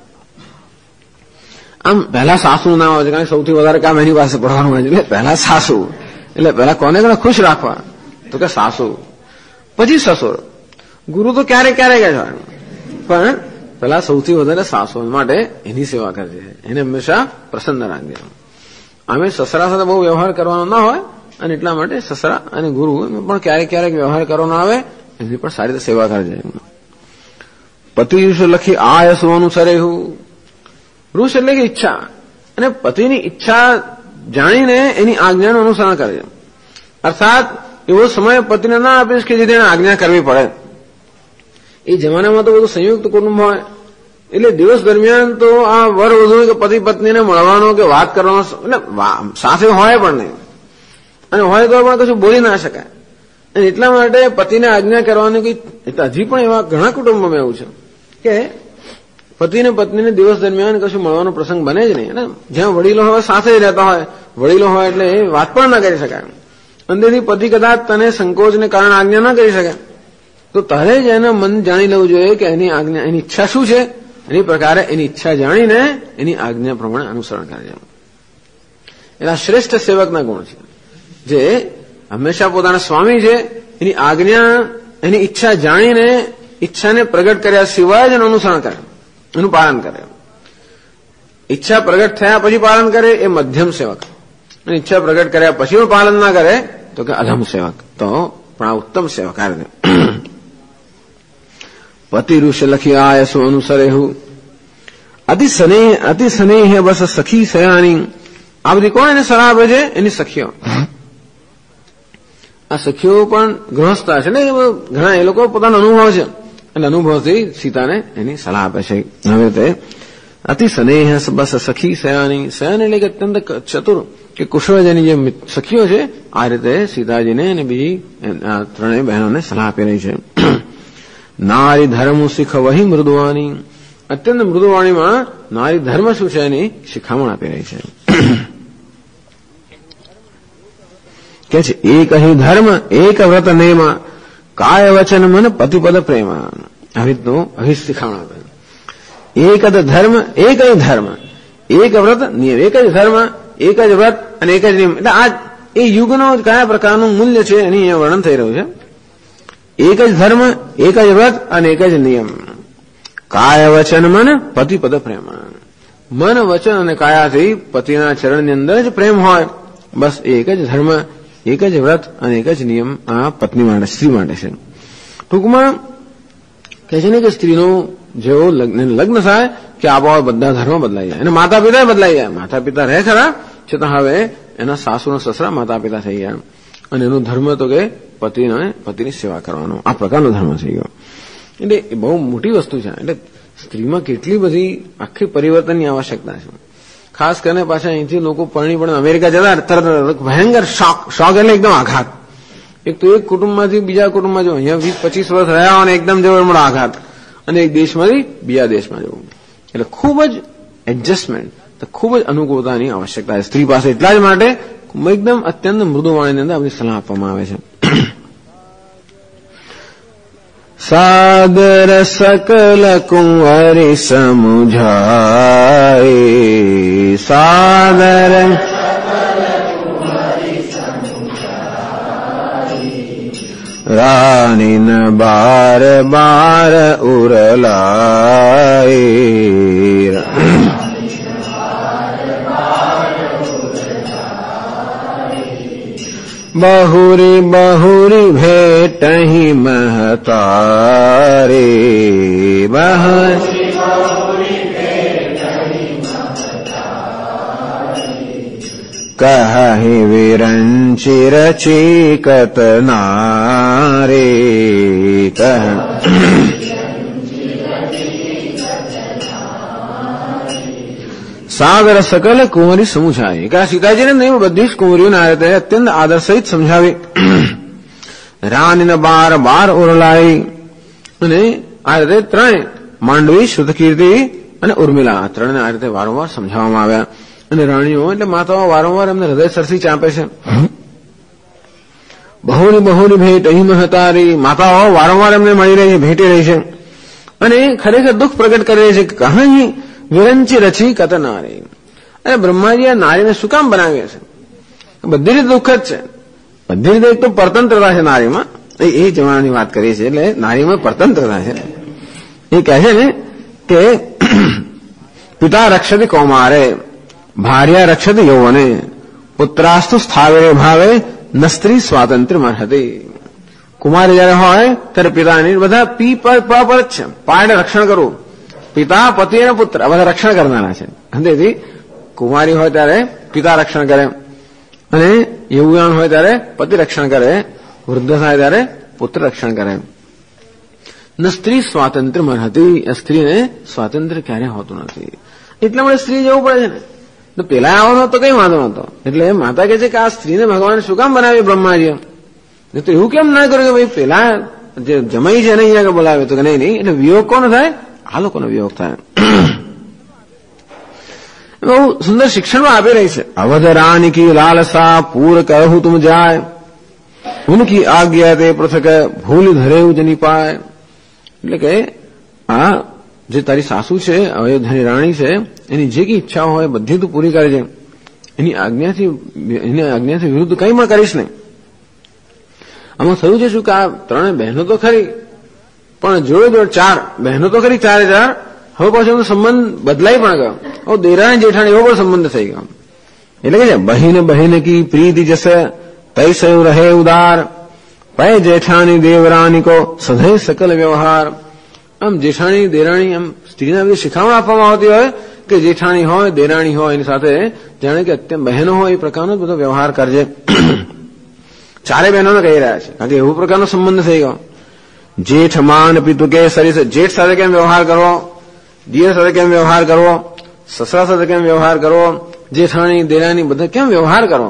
આમ પહેલા સાસુનું નામ આવે છે કારણ કે સૌથી વધારે કામ એની પાસે પડવાનું હોય છે, એટલે પહેલા સાસુ, એટલે પહેલા કોને ખુશ રાખવા, તો કે સાસુ, પછી સસુર. ગુરુ તો ક્યારેક ક્યારેક જ હોય, પણ પહેલા સૌથી વધારે સાસુ માટે એની સેવા કરજે, એને હંમેશા પ્રસન્ન રાખજે. અમે સસરા સાથે બહુ વ્યવહાર કરવાનો ના હોય, અને એટલા માટે સસરા અને ગુરુ પણ ક્યારેક ક્યારેક વ્યવહાર કરવાનો આવે, એમની પણ સારી રીતે સેવા કરજે. પતિ લખી આયસવાનું સરે હું, ઋષ એટલે કે ઈચ્છા, અને પતિની ઈચ્છા જાણીને એની આજ્ઞાનું અનુસરણ કરે. અર્થાત એવો સમય પતિને ના આપીશ કે જેથી એને આજ્ઞા કરવી પડે. એ જમાનામાં તો બધું સંયુક્ત કુટુંબ હોય, એટલે દિવસ દરમિયાન તો આ વર વધુ કે પતિ પત્નીને મળવાનો કે વાત કરવાનો એટલે સાથે હોય પણ નહીં. અને હોય તો પણ કશું બોલી ના શકાય. અને એટલા માટે પતિને આજ્ઞા કરવાની કઈ, હજી પણ એવા ઘણા કુટુંબોમાં એવું છે કે પતિને પત્નીને દિવસ દરમિયાન કશું મળવાનો પ્રસંગ બને જ નહીં. જ્યાં વડીલો હોય સાથે જ રહેતા હોય, વડીલો હોય એટલે એ વાત પણ ના કરી શકાય. અંદરથી પતિ કદાચ તને સંકોચને કારણે આજ્ઞા ના કરી શકે, તો તારે જ એના મન જાણી લેવું જોઈએ કે એની આજ્ઞા, એની ઈચ્છા શું છે. એની પ્રકારે એની ઈચ્છા જાણીને એની આજ્ઞા પ્રમાણે અનુસરણ કરે છે. એના શ્રેષ્ઠ સેવકના ગુણ છે, જે હંમેશા પોતાના સ્વામી છે એની આજ્ઞા, એની ઈચ્છા જાણીને ઈચ્છાને પ્રગટ કર્યા સિવાય જ એનું અનુસરણ કરે, એનું પાલન કરે. ઈચ્છા પ્રગટ થયા પછી પાલન કરે એ મધ્યમ સેવક, અને ઈચ્છા પ્રગટ કર્યા પછી પણ પાલન ના કરે તો કે અધમ સેવક. તો પણ આ ઉત્તમ સેવક આ રીતે. પતિ ઋષ લખી આયસો અનુસરેહુ અતિ સ્નેહ બસ સખી સયાની. આ બધી કોણ એને સલાહ આપે છે? એની સખીઓ. આ સખીઓ પણ ગૃહસ્થ છે ને, ઘણા એ લોકો પોતાનો અનુભવ છે, અને અનુભવથી સીતાને એની સલાહ આપે છે. હવે તે અતિ સ્નેહ બસ સખી સયાની. સયાન એટલે કે અત્યંત ચતુર કે કુશળ જેની જે સખીઓ છે, આ રીતે સીતાજીને અને બીજી ત્રણેય બહેનોને સલાહ આપી રહી છે. નારી ધર્મ શીખ વહી મૃદુવાણી. અત્યંત મૃદુવાણીમાં નારી ધર્મ શું છે એની શિખામણ આપી રહી છે. કે છે એક અહીં ધર્મ એક વ્રત નેમા કાય વચન મન પતિપદ પ્રેમા. આવી રીતનું અહીં શિખામણ આપે. એક જ ધર્મ એક જ ધર્મ, એક વ્રત નિયમ. એક જ ધર્મ એક જ વ્રત અને એક જ નિયમ. એટલે આ એ યુગનો કયા પ્રકારનું મૂલ્ય છે એની અહીંયા વર્ણન થઈ રહ્યું છે. એક જ ધર્મ એક જ વ્રત અને એક જ નિયમ. કાય વચન મન પતિપદ પ્રેમ. મન વચન અને કાયાથી પતિના ચરણની અંદર જ પ્રેમ હોય. બસ એક જ ધર્મ એક જ વ્રત અને એક જ નિયમ આ પત્ની માટે, સ્ત્રી માટે છે. ટૂંકમાં કહે છે ને કે સ્ત્રીનો જેવો લગ્ન થાય કે આપોઆપ બધા ધર્મ બદલાઈ જાય, અને માતા પિતા બદલાઈ જાય. માતા પિતા રહે ખરા, છતાં હવે એના સાસુ સસરા માતા પિતા થઈ ગયા, અને એનો ધર્મ તો કે પતિની સેવા કરવાનો. આ પ્રકારનો ધર્મ થઈ ગયો. એટલે એ બહુ મોટી વસ્તુ છે. એટલે સ્ત્રીમાં કેટલી બધી આખી પરિવર્તનની આવશ્યકતા છે. ખાસ કરીને પાછા અહીંથી લોકો પરણી પણ અમેરિકા જતા તરત ભયંકર શોક એટલે એકદમ આઘાત. એક તો એક કુટુંબમાંથી બીજા કુટુંબમાં જવું, અહીંયા 20-25 વર્ષ રહ્યા અને એકદમ જવળમળ આઘાત, અને એક દેશમાંથી બીજા દેશમાં જવું. એટલે ખૂબ જ એડજસ્ટમેન્ટ, ખૂબ જ અનુકૂળતાની આવશ્યકતા છે સ્ત્રી પાસે. એટલા જ માટે એકદમ અત્યંત મૃદુવાણીની અંદર આપણી સલાહ આપવામાં આવે છે. સાદર સકલ કુંવરી સમુઝાય. સાદર રાની ન બાર બાર ઉરલાય. बहुरी बहुरी भेटहि महतारे. कहहि विरंचि रचि कतनारे. સાગર સકલ કુંવરી સમુછાય. કે આ સીતાજીને નહીં, બધી જ કુંવરીઓને આ રીતે અત્યંત આદર સહિત સમજાવી. રાનીને બાર બાર ઓરલાઈ. અને આ રીતે ત્રણે માંડવી, શ્રુતકીર્તિ અને ઉર્મિલા ત્રણને આ રીતે વારંવાર સમજાવવામાં આવ્યા. અને રાણીઓ એટલે માતાઓ વારંવાર એમને હૃદય સરથી ચાંપે છે. બહુની બહુની ભેટ અહીં મહતારી. માતાઓ વારંવાર એમને મળી રહી છે, ભેટી રહી છે, અને ખરેખર દુઃખ પ્રગટ કરી રહી છે કે કહી વિરંચી રચી કતનારી. અને બ્રહ્માજી આ નારીને શું કામ બનાવે છે? બધી રીતે દુઃખ જ છે. બધી રીતે એક તો પરતંત્રતા છે નારીમાં, એ જમાનાની વાત કરીએ છીએ. એટલે નારીમાં પરતંત્રતા છે. એ કહે છે ને કે પિતા રક્ષતિ કૌમારે ભાર્યા રક્ષતિ યૌવને પુત્રાસ્તુ સ્થાવરે ભાવે ન સ્ત્રી સ્વાતંત્ર્ય મર્હતિ. કુમારી જયારે હોય ત્યારે પિતાની બધા પી પર જ છે. પાયને રક્ષણ કરવું. પિતા, પતિ અને પુત્ર આ બધા રક્ષણ કરનારા છે. તેથી કુમારી હોય ત્યારે પિતા રક્ષણ કરે, અને યૌવન હોય ત્યારે પતિ રક્ષણ કરે, વૃદ્ધ થાય ત્યારે પુત્ર રક્ષણ કરે. ન સ્ત્રી સ્વાતંત્ર્ય મર્હતિ. સ્ત્રીને સ્વાતંત્ર્ય ક્યારે હોતું નથી. એટલા માટે સ્ત્રી જવું પડે છે ને. તો પેલા આવવાનો તો કઈ વાંધો નતો. એટલે માતા કહે છે કે આ સ્ત્રીને ભગવાન શું કામ બનાવી બ્રહ્માજી? તો એવું કેમ ના કર્યું કે ભાઈ પેલા જે જમાઈ છે એને અહીંયા બોલાવે? તો કે નહીં. એટલે વિયોગ કોનો થાય? આ લોકોનો વિયોગ થાય. બહુ સુંદર શિક્ષણ આપી રહી છે. અવધ રાની કી લાલસા પૂર કહું તુમ જાય, ઉનકી આજ્ઞા તે પૃથક ભૂલ ધરેવ જની પાય. એટલે કે આ જે તારી સાસુ છે, અયોધ્યાની રાણી છે, એની જે કઈ ઈચ્છા હોય બધી તું પૂરી કરે છે. એની આજ્ઞાથી વિરુદ્ધ કંઈ પણ કરીશ નહીં. આમાં થયું છે શું કે આ ત્રણે બહેનો તો ખરી, પણ જોડે જોડે 4 બહેનો તો ખરી, 4 હવે પાછો એનો સંબંધ બદલાઈ પણ ગયો. હવે દેરાણી જેઠાણી એવો પણ સંબંધ થઈ ગયો. એટલે કે બહેન બહેન કી પ્રીતિ જશે તૈસૈ રહે ઉદાર, પૈ જેઠાણી દેવરાની કો સધૈ સકલ વ્યવહાર. આમ જેઠાણી દેરાણી આમ સ્ત્રીના બધી શિખામણ આપવામાં આવતી હોય કે જેઠાણી હોય દેરાણી હોય એની સાથે જાણે કે અત્યંત બહેનો હોય એ પ્રકારનો બધો વ્યવહાર કરજે. 4 બહેનોને કહી રહ્યા છે, કારણ કે એવો પ્રકારનો સંબંધ થઈ ગયો. જેઠ માન પિતુ કે સરીસ, જેઠ સાથે કેમ વ્યવહાર કરવો, દિયર સાથે કેમ વ્યવહાર કરવો, સસરા સાથે કેમ વ્યવહાર કરવો, જેઠાણી દેરાણી બધા કેમ વ્યવહાર કરવો.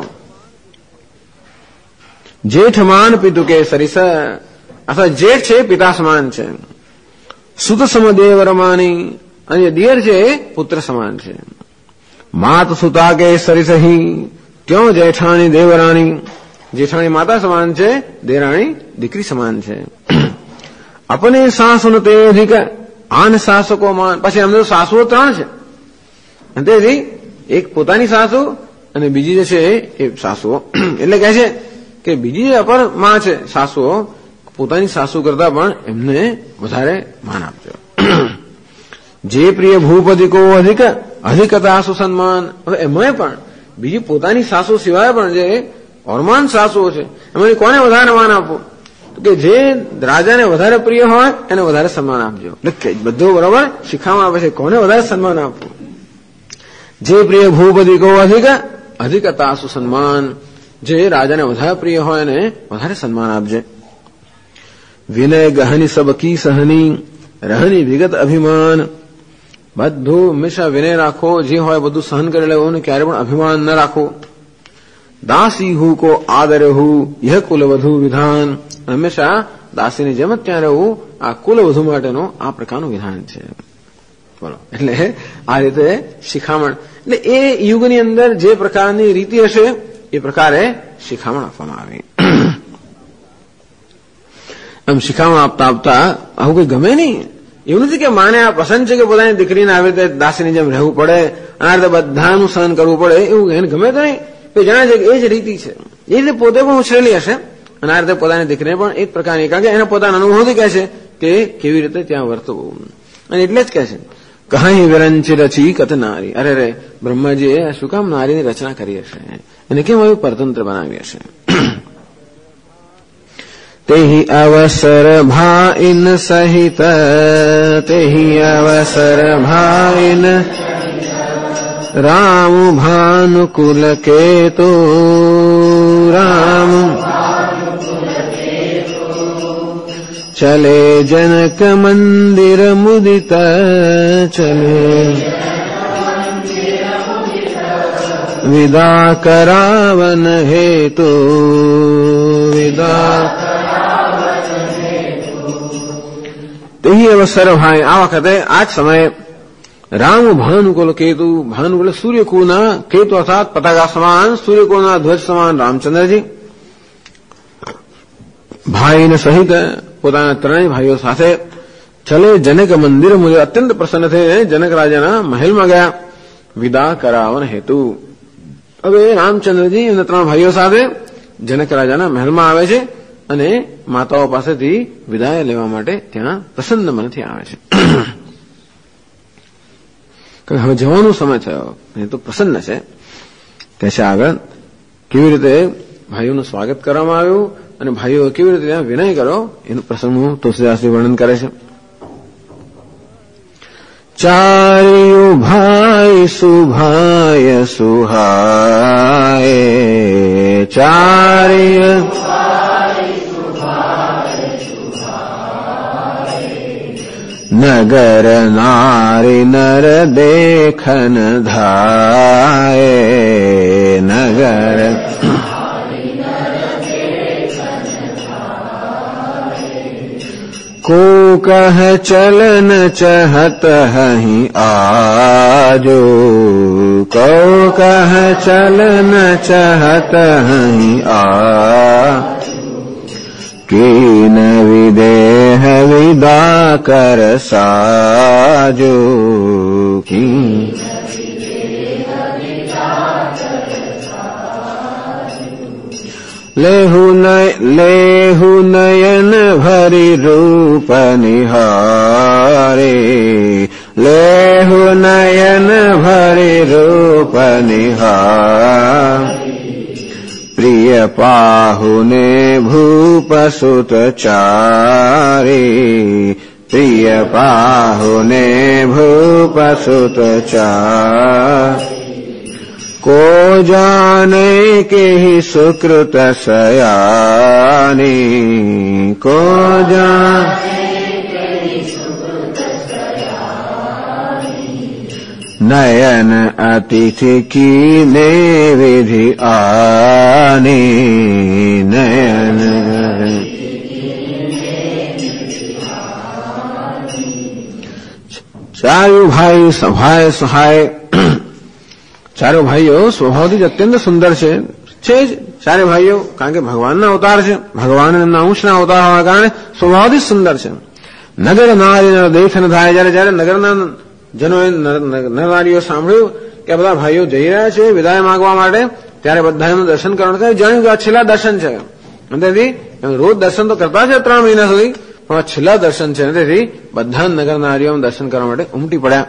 જેઠ માન પિતુ કે સરીસ, અથવા જેઠ છે પિતા સમાન છે. સુત સમદેવ રમાની, અને દિયર છે એ પુત્ર સમાન છે. માત સુતા કે સરીસહી, ક્यों જેઠાણી દેવરાણી, જેઠાણી માતા સમાન છે, દેરાણી દીકરી સમાન છે. અપને સાસુન તે અધિક આન સાસકો માન. પછી અમને તો સાસુઓ 3 છે, તેથી એક પોતાની સાસુ અને બીજી જે છે એ સાસુઓ. એટલે કહે છે કે બીજી જે અપર માં છે સાસુઓ, પોતાની સાસુ કરતા પણ એમને વધારે માન આપજો. જે પ્રિય ભૂપતિ કો અધિક અધિકતા સુસન્માન. હવે એમાં પણ બીજી પોતાની સાસુ સિવાય પણ જે ઓરમાન સાસુઓ છે એમાંથી કોને વધારે માન આપવું? કે જે રાજાને વધારે પ્રિય હોય એને વધારે સન્માન આપજો. એટલે બધું બરોબર શીખામણ આપે છે કોને વધારે સન્માન આપવું. જે પ્રિય ભૂપતિ કો અધિક અધિકતા સુસન્માન, જે રાજાને વધારે પ્રિય હોય એને વધારે સન્માન આપજે. વિનય ગહની સબ કી સહની, રહની વિગત અભિમાન. બધું હંમેશા વિનય રાખો, જે હોય બધું સહન કરી લેવું, ક્યારે પણ અભિમાન ન રાખો. દાસી હું કો આદર હું યહ કુલવધુ વિધાન. હંમેશા દાસીની જેમ જ ત્યાં રહેવું, આ કુલવધુ માટેનું આ પ્રકારનું વિધાન છે. બોલો, એટલે આ રીતે શિખામણ, એટલે એ યુગની અંદર જે પ્રકારની રીતિ હશે એ પ્રકારે શિખામણ આપવામાં આવી. આમ શિખામણ આપતા આપતા આવું કઈ ગમે નહીં. એવું નથી કે માને આ પસંદ છે કે પોતાની દીકરીને આવી રીતે દાસીની જેમ રહેવું પડે, આ રીતે બધાનું સહન કરવું પડે, એવું એને ગમે તો નહીં. તો જણાય છે કે એ જ રીતિ છે, એ રીતે પોતે પણ ઉછરેલી હશે અને આ રીતે પોતાની દીકરીને પણ એ જ પ્રકારની, કારણ કે એના પોતાના અનુભવથી કહે છે કે કેવી રીતે ત્યાં વર્તવું. અને એટલે જ કહે છે કહી વિરંચી રચી કત નારી. અરે રે, બ્રહ્માજીએ શું કામ નારીની રચના કરી હશે, એને કેમ આવી પરતંત્ર બનાવી હશે. તેહી અવસર ભાઈન સહિત, તેહી અવસર ભાઈન રામ ભાનુકુલ કેતુ, રામ ચલે જનક મંદિર મુદિત, ચલે વિદા કરાવન હેતુ, વિદા તેહી અવસર ભાઈ. આ વખતે આ જ સમયે રામ ભાનુકુલ કેતુ, ભાનુકુલ સૂર્યકુળના, કેતુ અર્થાત પતાકા સમાન, સૂર્યકુળના ધ્વજ સમાન રામચંદ્રજી ભાઈને સહિત પોતાના 3 ભાઈઓ સાથે ચલે જનક મંદિર મુજબ, અત્યંત પ્રસન્ન થઈને જનક રાજાના મહેલમાં ગયા. વિદા કરાવન હેતુ. હવે રામચંદ્રજી અને 3 ભાઈઓ સાથે જનક રાજાના મહેલમાં આવે છે અને માતાઓ પાસેથી વિદાય લેવા માટે ત્યાં પ્રસન્ન મનથી આવે છે. હવે જવાનો સમય થયો, એ તો પ્રસન્ન છે. તે છે આગળ કેવી રીતે ભાઈઓનું સ્વાગત કરવામાં આવ્યું અને ભાઈઓ કેવી રીતે ત્યાં વિનય કર્યો એનું પ્રસંગનું તુલસીદાસજી વર્ણન કરે છે. ચાર્યુ ભાઈ સુભાય સુહાય, ચાર્ય નગર નારી નર દેખન ધાય, नगर को कह चलन चहत हहीं आजो, को कह चलन चहत हहीं कीन विदेह विदा कर साजो, की लेहु नयन भरि रूप निहारे, लेहु नयन भरि रूप निहारे, प्रिय पाहुने भूप सुत चारे, प्रिय पाहुने भूप सुत चारे, को जाने के ही सुकृत सयानी, को जाने के ही सुकृत सयानी, नयन अतिथि की ने विधि आनी, नयन चारों भाई सभाए सहाय, चारों भाईઓ સ્વભાવથી અત્યંત સુંદર છે જ ચારે ભાઈઓ, કારણ કે ભગવાનના અવતાર છે, ભગવાન એમના અંશના અવતાર હોવા કારણે સ્વભાવથી સુંદર છે. નગર નારી દેખન થાય, જયારે નગરના જનોએ નરનારીઓ સાંભળ્યું કે બધા ભાઈઓ જઈ રહ્યા છે વિદાય માંગવા માટે, ત્યારે બધા એમનું દર્શન કરવાનું કહે, જાણ્યું કે આ છેલ્લા દર્શન છે. તેથી રોજ દર્શન તો કરતા છે 3 મહિના સુધી, પણ આ છેલ્લા દર્શન છે. તેથી બધા નગરનારીઓ દર્શન કરવા માટે ઉમટી પડ્યા.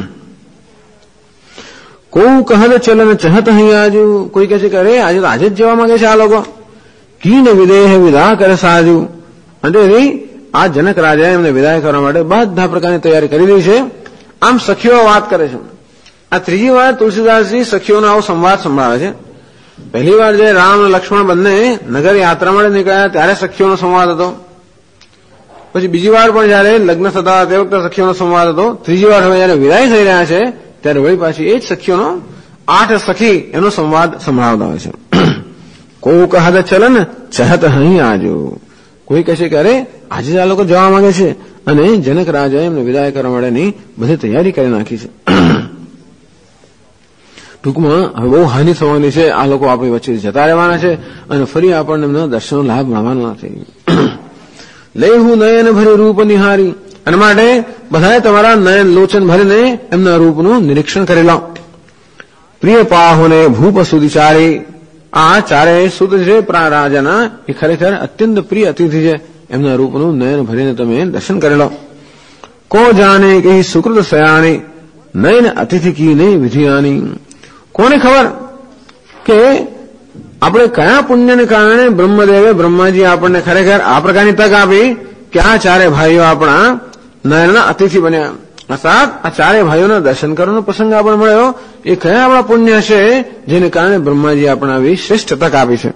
को कहत चलन चहत ही आजू, कोई कैसे करे आज तो आज જ જવા માંગે છે આ લોકો. કીન વિદેહ વિદા કર સાજુ, અને આ જનક રાજાએ એમને વિદાય કરવા માટે બધા પ્રકારની તૈયારી કરી દીધી છે. આમ સખીઓ વાત કરે છે. આ ત્રીજી વાર તુલસીદાસજી સખીઓનો આવો સંવાદ સંભળાવે છે. પહેલી વાર જે રામ અને લક્ષ્મણ બંને નગર યાત્રા માટે નીકળ્યા ત્યારે સખીઓનો સંવાદ હતો. પછી બીજી વાર પણ જયારે લગ્ન થતા તે વખતે સખીઓનો સંવાદ હતો. ત્રીજી વાર હવે જયારે વિદાય થઈ રહ્યા છે ત્યારે વળી પાછી એ જ સખીઓનો 8 સખી એનો સંવાદ સંભળાવતા હોય છે. કો કહદ ચલન ચહત અહીં આજો, કોઈ કહે છે કે અરે આજે આ લોકો જવા માંગે છે, અને જનક રાજાએ એમને વિદાય કરવા માટેની બધી તૈયારી કરી નાખી છે. ટૂંકમાં હવે બહુ હાનિ થવાની છે, આ લોકો આપણી વચ્ચે જતા રહેવાના છે અને ફરી આપણને એમનો દર્શનનો લાભ મળવાનો નથી. લેહુ નયન ભરી રૂપ નિહારી, અને માટે બધાએ તમારા નયન લોચન ભરીને એમના રૂપનું નિરીક્ષણ કરી લો. પ્રિય પાહોને ભૂપ સુધી ચારી, આ ચારે સુત છે રાજાના, એ ખરેખર અત્યંત પ્રિય અતિથિ છે. એમના રૂપનું નયન ભરીને તમે દર્શન કરી લો. કો જાને કે સુકૃત સયાની, નયન અતિથિ કી નહીં વિધિયાની, કોને ખબર કે આપણે કયા પુણ્યને કારણે બ્રહ્મદેવે બ્રહ્માજી આપણને ખરેખર આ પ્રકારની તક આપી કે આ ચારે ભાઈઓ આપણા નયનના અતિથિ બન્યા. અર્થાત આ ચારે ભાઈઓના દર્શન કરવાનો પ્રસંગ આપણને મળ્યો, એ કયા આપણા પુણ્ય છે જેને કારણે બ્રહ્માજી આપણને આવી શ્રેષ્ઠ તક આપી છે.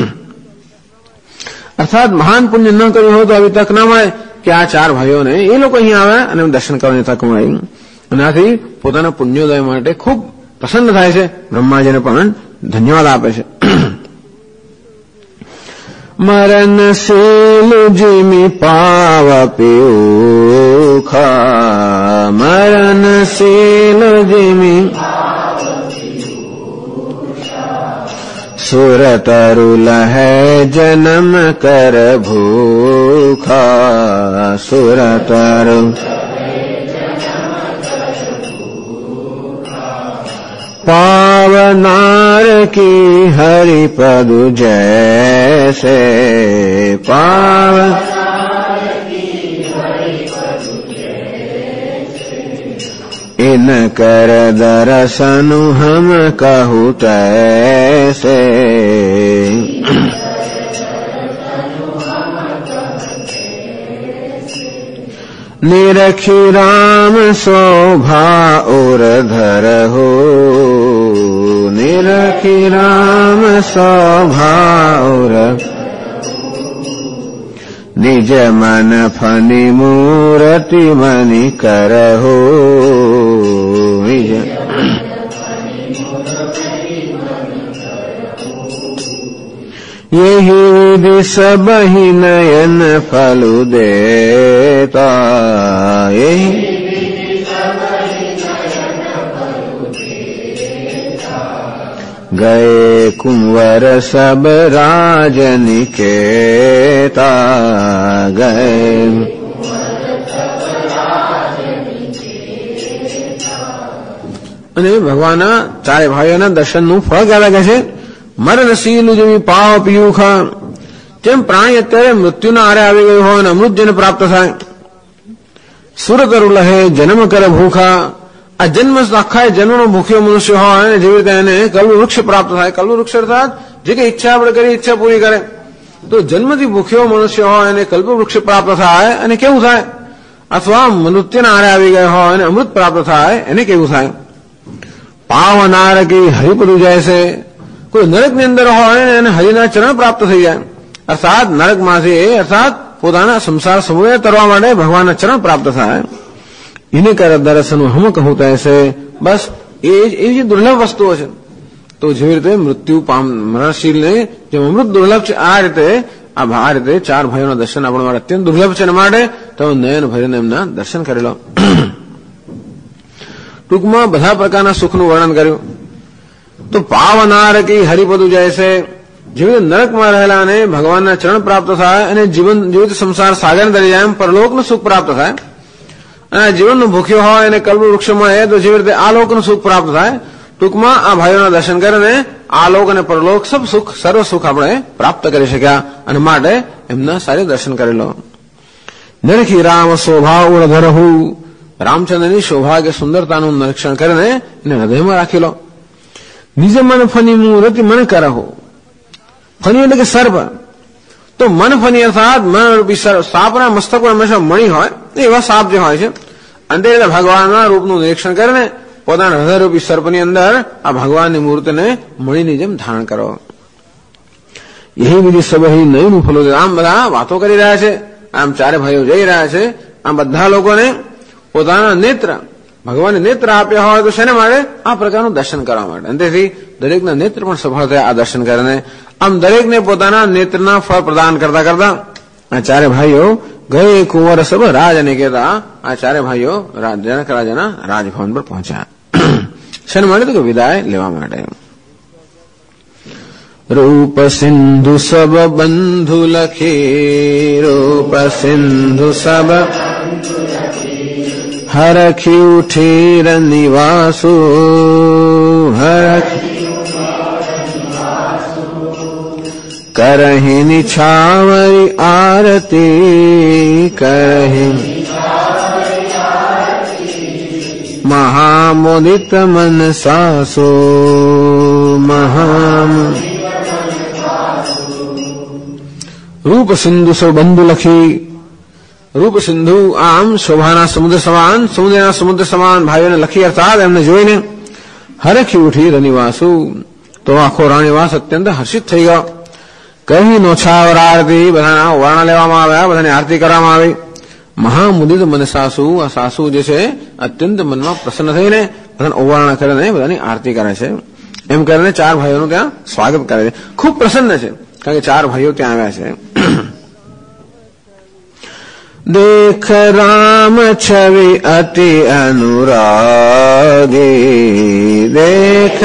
અર્થાત મહાન પુણ્ય ન કર્યું હોય તો આવી તક ના મળે કે આ 4 ભાઈઓને એ લોકો અહીં આવ્યા અને દર્શન કરવાની તક મળી. અને આથી પોતાના પુણ્યોદય માટે ખૂબ પ્રસન્ન થાય છે, બ્રહ્માજીને પણ ધન્યવાદ આપે છે. મરનશીલ જીમી પાવ પીઉખા, મરનશીલ જીમી સુરતરુ લહે જન્મ કર ભૂખા, સુરતરુ पावनार की हरिपद जैसे, पाव इन कर दर्शनु हम कहु तैसे, निरखी राम शोभा और धर हो, निरखी राम शोभा और निज मन फनि मूर्ति मनि करहो, निज यही विधि सब ही नयन फलु देता, यही गए कुंवर सब राजनिकेता, गए અને ભગવાનના ચારે ભાઈઓના દર્શનનું ફળ ક્યાં લાગે છે? મરણશીલ જેવી પાવ પીવું ખા, જેમ પ્રાણી અત્યારે મૃત્યુના આરે આવી ગયું હોય અને અમૃત જેને પ્રાપ્ત થાય. સુર કરુ લહે જન્મ કરે ભૂખા, આ જન્મ આખા જન્મનો ભૂખ્યો મનુષ્ય હોય અને જેવી રીતે એને કલ્પવૃક્ષ પ્રાપ્ત થાય. કલ્પવૃક્ષ અર્થાત જે કઈ ઈચ્છા આપણે કરી ઈચ્છા પૂરી કરે. તો જન્મથી ભૂખ્યો મનુષ્ય હોય અને કલ્પવૃક્ષ પ્રાપ્ત થાય અને કેવું થાય? અથવા મૃત્યુના આરે આવી ગયા હોય અને અમૃત પ્રાપ્ત થાય એને કેવું થાય? પાવ નારકી હરિપદુ જાય છે, કોઈ નરકની અંદર હોય અને હરિના ચરણ પ્રાપ્ત થઈ જાય. અર્થાત નરકમાંથી અર્થાત પોતાના સંસાર સમૂહ તરવા માટે ભગવાનના ચરણ પ્રાપ્ત થાય. એને કરે દર્શન હમ કહું તો છે. બસ એ જે દુર્લભ વસ્તુઓ છે. તો જેવી રીતે મૃત્યુ મરણશીલને જેમ અમૃત દુર્લભ છે, આ રીતે ચાર ભાઈઓના દર્શન આપણા માટે અત્યંત દુર્લભ છે. એના માટે તમે નયન ભરીને એમના દર્શન કરી લો. ટૂંકમાં બધા પ્રકારના સુખનું વર્ણન કર્યું. તો પાવનાર કે હરિપદુ જાય છે, જેવી નરકમાં રહેલા અને ભગવાનના ચરણ પ્રાપ્ત થાય અને જીવન જેવી સંસાર સાગર તરી જાય એમ પરલોકનું સુખ પ્રાપ્ત થાય. અને જીવનનું ભૂખ્યો હોય અને કલ્પવૃક્ષમાં એ તો જેવી રીતે આ લોકનું સુખ પ્રાપ્ત થાય. ટૂંકમાં આ ભાઈઓના દર્શન કરીને આ લોક અને પરલોક સર્વ સુખ આપણે પ્રાપ્ત કરી શક્યા. અને માટે એમના સારી દર્શન કરી લો. નરખી રામ શોભા ઉળધરહુ, રામચંદ્રની શોભા કે સુંદરતાનું નિરીક્ષણ કરીને એને હૃદયમાં રાખી લો. નિજ મન ફની મૂર્તિ મન કરહો, ફની એટલે કે સર્પ. તો મન ફની અર્થાત મન રૂપી સાપના મસ્તક પર હંમેશા મણી હોય એવા સાપ જે હોય છે, અંતે ભગવાનના રૂપનું નિરીક્ષણ કરીને પોતાના હૃદયરૂપી સર્પની અંદર આ ભગવાનની મૂર્તિને મણીની જેમ ધારણ કરો. એ બીજી સબહી નયનું ફલો. આમ બધા વાતો કરી રહ્યા છે, આમ ચારે ભાઈઓ જઈ રહ્યા છે. આમ બધા લોકોને પોતાના નેત્ર ભગવાને નેત્ર આપ્યા હોય તો શેના માટે? આ પ્રકારનું દર્શન કરવા માટે. અને તેથી દરેકના નેત્ર પણ સફળ થયા આ દર્શન કરીને. આમ દરેકને પોતાના નેત્રના ફળ પ્રદાન કરતા કરતા આ ચારે ભાઈઓ ગયે કુંવર સબ રાજને કહેતા આ ચારે ભાઈઓ જનક રાજાના રાજભવન પર પહોંચ્યા. શેના માટે? તો વિદાય લેવા માટે. રૂપ સિંધુ સબ બંધુ લખી, રૂપ સિંધુ સબ હરખી ઉઠી નિવાસુ, કરહી નિછાવરી આરતી, કરહી મહામોદિત મન સાસો, રૂપ સિંધુ સૌ બંધુ લખી. રૂપ સિંધુ આમ શોભાના સમુદ્ર સમાન, સમુદ્રના સમુદ્ર સમાન ભાઈઓને લખી અર્થાત એમને જોઈને હરખી ઉઠી રનિવાસુ. તો આખો રાણીવાસ અત્યંત હર્ષિત થઈ ગયો. કહી નોછાવર આરતી, બધાના વર્ણ લેવામાં આવ્યા, બધાની આરતી કરવામાં આવી. મહામુદિત મન સાસુ, આ સાસુ જે છે અત્યંત મનમાં પ્રસન્ન થઈને બધાને ઓવારણા કરીને બધાની આરતી કરે છે. એમ કરીને ચાર ભાઈઓનું ત્યાં સ્વાગત કરે છે. ખૂબ પ્રસન્ન છે કારણ કે ચાર ભાઈઓ ત્યાં આવ્યા છે. દેખ રામ છવી અતિ અનુરાગી, દેખ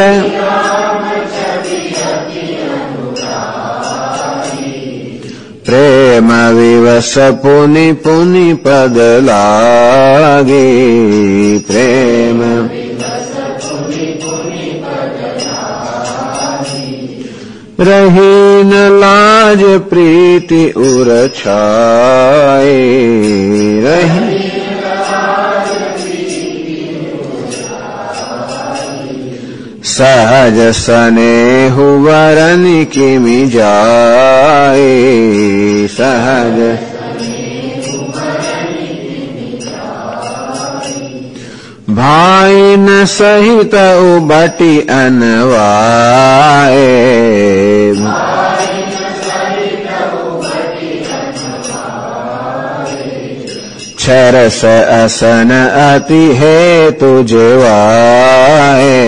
પ્રેમ વિવશ પુનિ પુનિ પદ લાગી, પ્રેમ રહી ન લાજ પ્રીતિ ઉર છાય, રહી સહજ સ્નેહુ વરની કિમી જાય, સહજ ભાઈ ન સહિત ઉબટી અનવાય, છરસ અસન અતિ હેતુ જેવાય,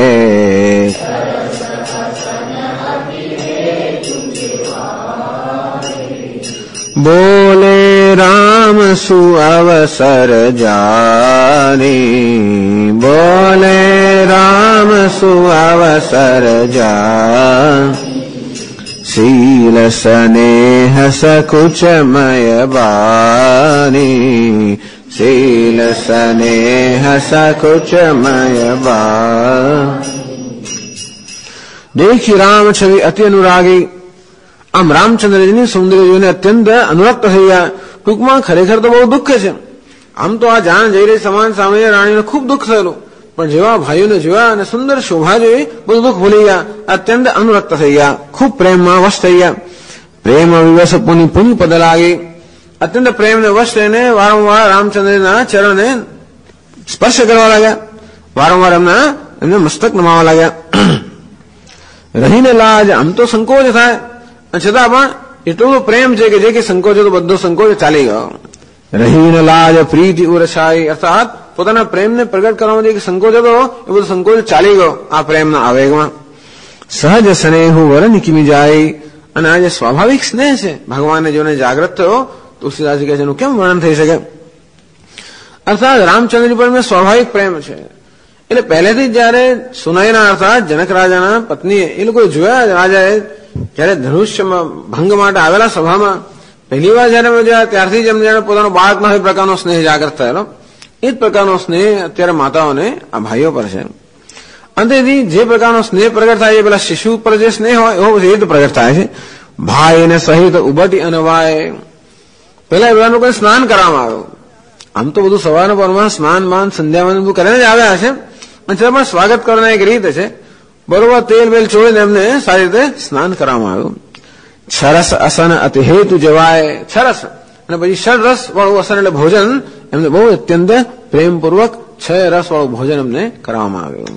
બોલે રામ સુ અવસર જાની, બોલે રામ સુ અવસર જા, શીલ સ્નેહ સકુચમય બાની, શીલ સ્નેહ સકુચમય બા. દેખી રામ છવી અતિ અનુરાગી. આમ રામચંદ્રજીની સૌંદર્ય જોઈને અત્યંત અનુરક્ત થઈ ગયા. ટૂંકમાં ખરેખર તો બહુ દુઃખ છે. આમ તો આ જાણ જઈ રહી સમાન સામે રાણીને ખૂબ દુઃખ થયેલું, પણ જેવા ભાઈઓને જોયા અને સુંદર શોભા જોઈ બધું દુઃખ ભૂલી ગયા. અત્યંત અનુરક્ત થઈ ગયા, ખૂબ પ્રેમમાં વશ થઈ ગયા. પ્રેમ વિવશ પુની પુની પદ લાગી. અત્યંત પ્રેમને વશ થઈને વારંવાર રામચંદ્રના ચરણને સ્પર્શ કરવા લાગ્યા, વારંવાર એમને મસ્તક નમાવા લાગ્યા. રહીને લાજ, આમ તો સંકોચ થાય, છતાં પણ એટલો બધો પ્રેમ છે કે જે કે સંકોચ તો બધો સંકોચ ચાલી ગયો. રહીને લાજ પ્રીતિ ઉરસાઈ, અર્થાત પોતાના પ્રેમને પ્રગટ કરવામાં જે સંકોચ હતો એ બધો સંકોચ ચાલી ગયો આ પ્રેમના આવેગમાં. સહજ સ્નેહુ વરન કિમી જાય, અને આ જે સ્વાભાવિક સ્નેહ છે ભગવાનને જોઈને જાગૃત થયો, તુલસીદાસજી કહે છે એનું કેમ વર્ણન થઈ શકે. અર્થાત રામચંદ્રજી પર મેં સ્વાભાવિક પ્રેમ છે. એટલે પહેલેથી જ જયારે સુનયના અર્થાત જનક રાજાના પત્નીએ એ લોકો જોયા, રાજાએ જયારે ધનુષ્યમાં ભંગ માટે આવેલા સભામાં પહેલી વાર જયારે જોયા ત્યારથી જ એમને જાણે પોતાનો બાળકનો એ પ્રકારનો સ્નેહ જાગૃત થયેલો. એ જ પ્રકારનો સ્નેહ અત્યારે માતાઓને આ ભાઈઓ પર છે. અંતેથી જે પ્રકારનો સ્નેહ પ્રગટ થાય છે, પેલા શિશુ પર જે સ્નેહ હોય એવો એ જ પ્રગટ થાય છે. ભાઈને સહિત ઉભટી અને વાય, પેલા એ બધા લોકોને સ્નાન કરવામાં આવ્યું. આમ તો બધું સવારના પરમાં સ્નાન માન સંધ્યાવન બધું કરીને જ આવ્યા છે, અને છતાં પણ સ્વાગત કરવાની એક રીત છે. બરોબર તેલ વેલ છોડીને એમને સારી રીતે સ્નાન કરવામાં આવ્યું. છરસ અસન અતિ હેતુ જવાય, છરસ અને પછી ષડરસ વાળું અસન એટલે ભોજન એમને બહુ અત્યંત પ્રેમપૂર્વક 6 રસ વાળું ભોજન એમને કરવામાં આવ્યું.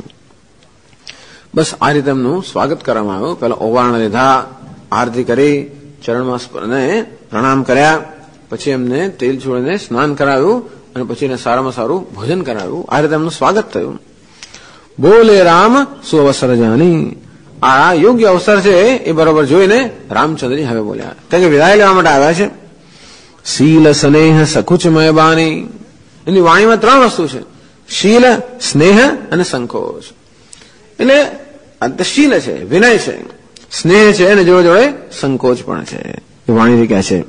બસ આ રીતે એમનું સ્વાગત કરવામાં આવ્યું. પેલા ઓવારણ લીધા, આરતી કરી, ચરણમાં પ્રણામ કર્યા, પછી એમને તેલ છોડીને સ્નાન કરાવ્યું, અને પછી એને સારામાં સારું ભોજન કરાવ્યું. આ રીતે એમનું સ્વાગત થયું. બોલે રામ સુ અવસર જાની, આ યોગ્ય અવસર છે એ બરોબર જોઈને રામચંદ્રજી હવે બોલ્યા, કારણ કે વિદાય લેવા માટે આવ્યા છે. શીલ સ્નેહ સકુચમય બાની, એની વાણીમાં 3 વસ્તુ છે: શીલ, સ્નેહ અને સંકોચ. એટલે અંતશીલ છે, વિનય છે, સ્નેહ છે, અને જોડે જોડે સંકોચ પણ છે. એ વાણીથી કહે છે.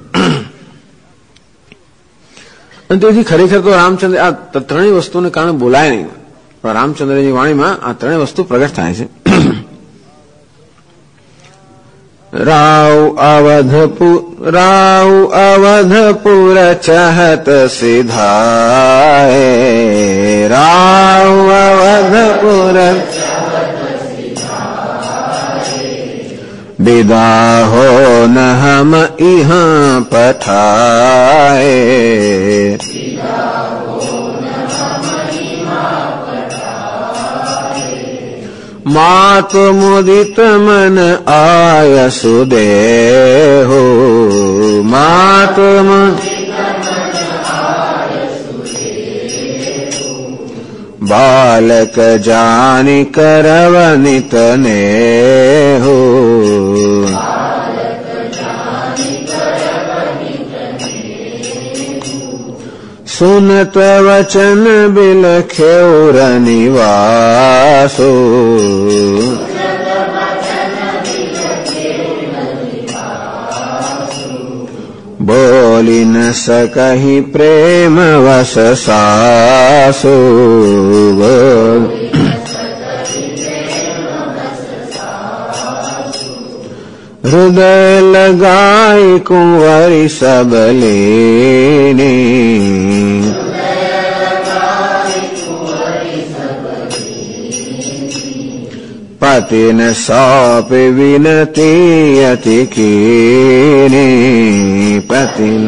અને તેથી ખરેખર તો રામચંદ્ર આ 3 વસ્તુને કારણે બોલાય નહીં, પણ રામચંદ્રની વાણીમાં આ 3 વસ્તુ પ્રગટ થાય છે. રાવ અવધપુર ચહત સિધાય, રાવ અવધપુર વિદા હો ન હમ ઇહા પઠાય, માત મુદિત મન આય સુદેહો, માત બાલક જાની કરવનિત ને હો, સુનત વચન બિલખ્યોર નિવાસો, બોલી ન શકહી પ્રેમ વસ સાસો, હૃદય લગાઈ કુંવરી સબલેની, પતિને સોંપે વિનતી અતિ કીની, પતિને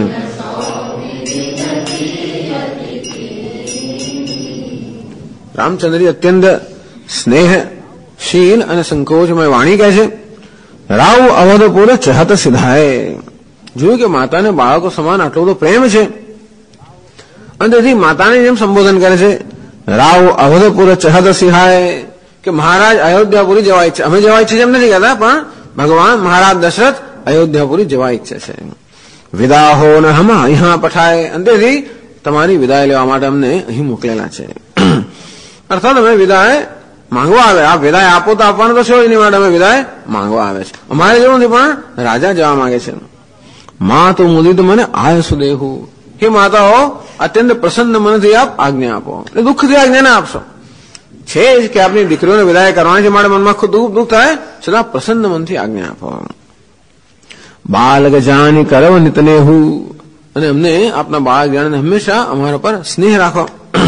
રામચંદ્રજી અત્યંત સ્નેહશીલ અને સંકોચમય વાણી કહે છે. રાવ અવધપુર ચહત સિધાય, જોયું કે માતાને બાળકો સમાન આટલો બધો પ્રેમ છે, અને તેથી માતાને જેમ સંબોધન કરે છે. રાવ અવધપુર ચહત સિહાય, કે મહારાજ અયોધ્યાપુરી જવા ઈચ્છે, અમે જવા ઈચ્છે એમ નથી કહેતા, પણ ભગવાન મહારાજ દશરથ અયોધ્યાપુરી જવા ઈચ્છે છે. વિદા હો ને હમ અહીંયા પઠાય, અંતેથી તમારી વિદાય લેવા માટે અમને અહીં મોકલેલા છે. અર્થાત અમે વિદાય માંગવા આવે. આપ વિદાય આપો તો આપવાનું તો છે જ નહીં, માટે અમે વિદાય માંગવા આવે છે. અમારે જેવું નથી, પણ રાજા જવા માંગે છે. મા તો મુદિત મને આય સુદેહુ, હે માતાઓ અત્યંત પ્રસન્ન મનથી આપ આજ્ઞા આપો. એટલે દુઃખથી આજ્ઞા ના આપશો. છે જ કે આપની દીકરીઓને વિદાય કરવાની છે, માટે મનમાં ખૂબ દુઃખ થાય, છતાં પ્રસન્ન મનથી આજ્ઞા આપો. બાલક જાની કરવ નિતનેહુ, અને અમને આપના બાળક જાણીને હંમેશા અમારા પર સ્નેહ રાખો.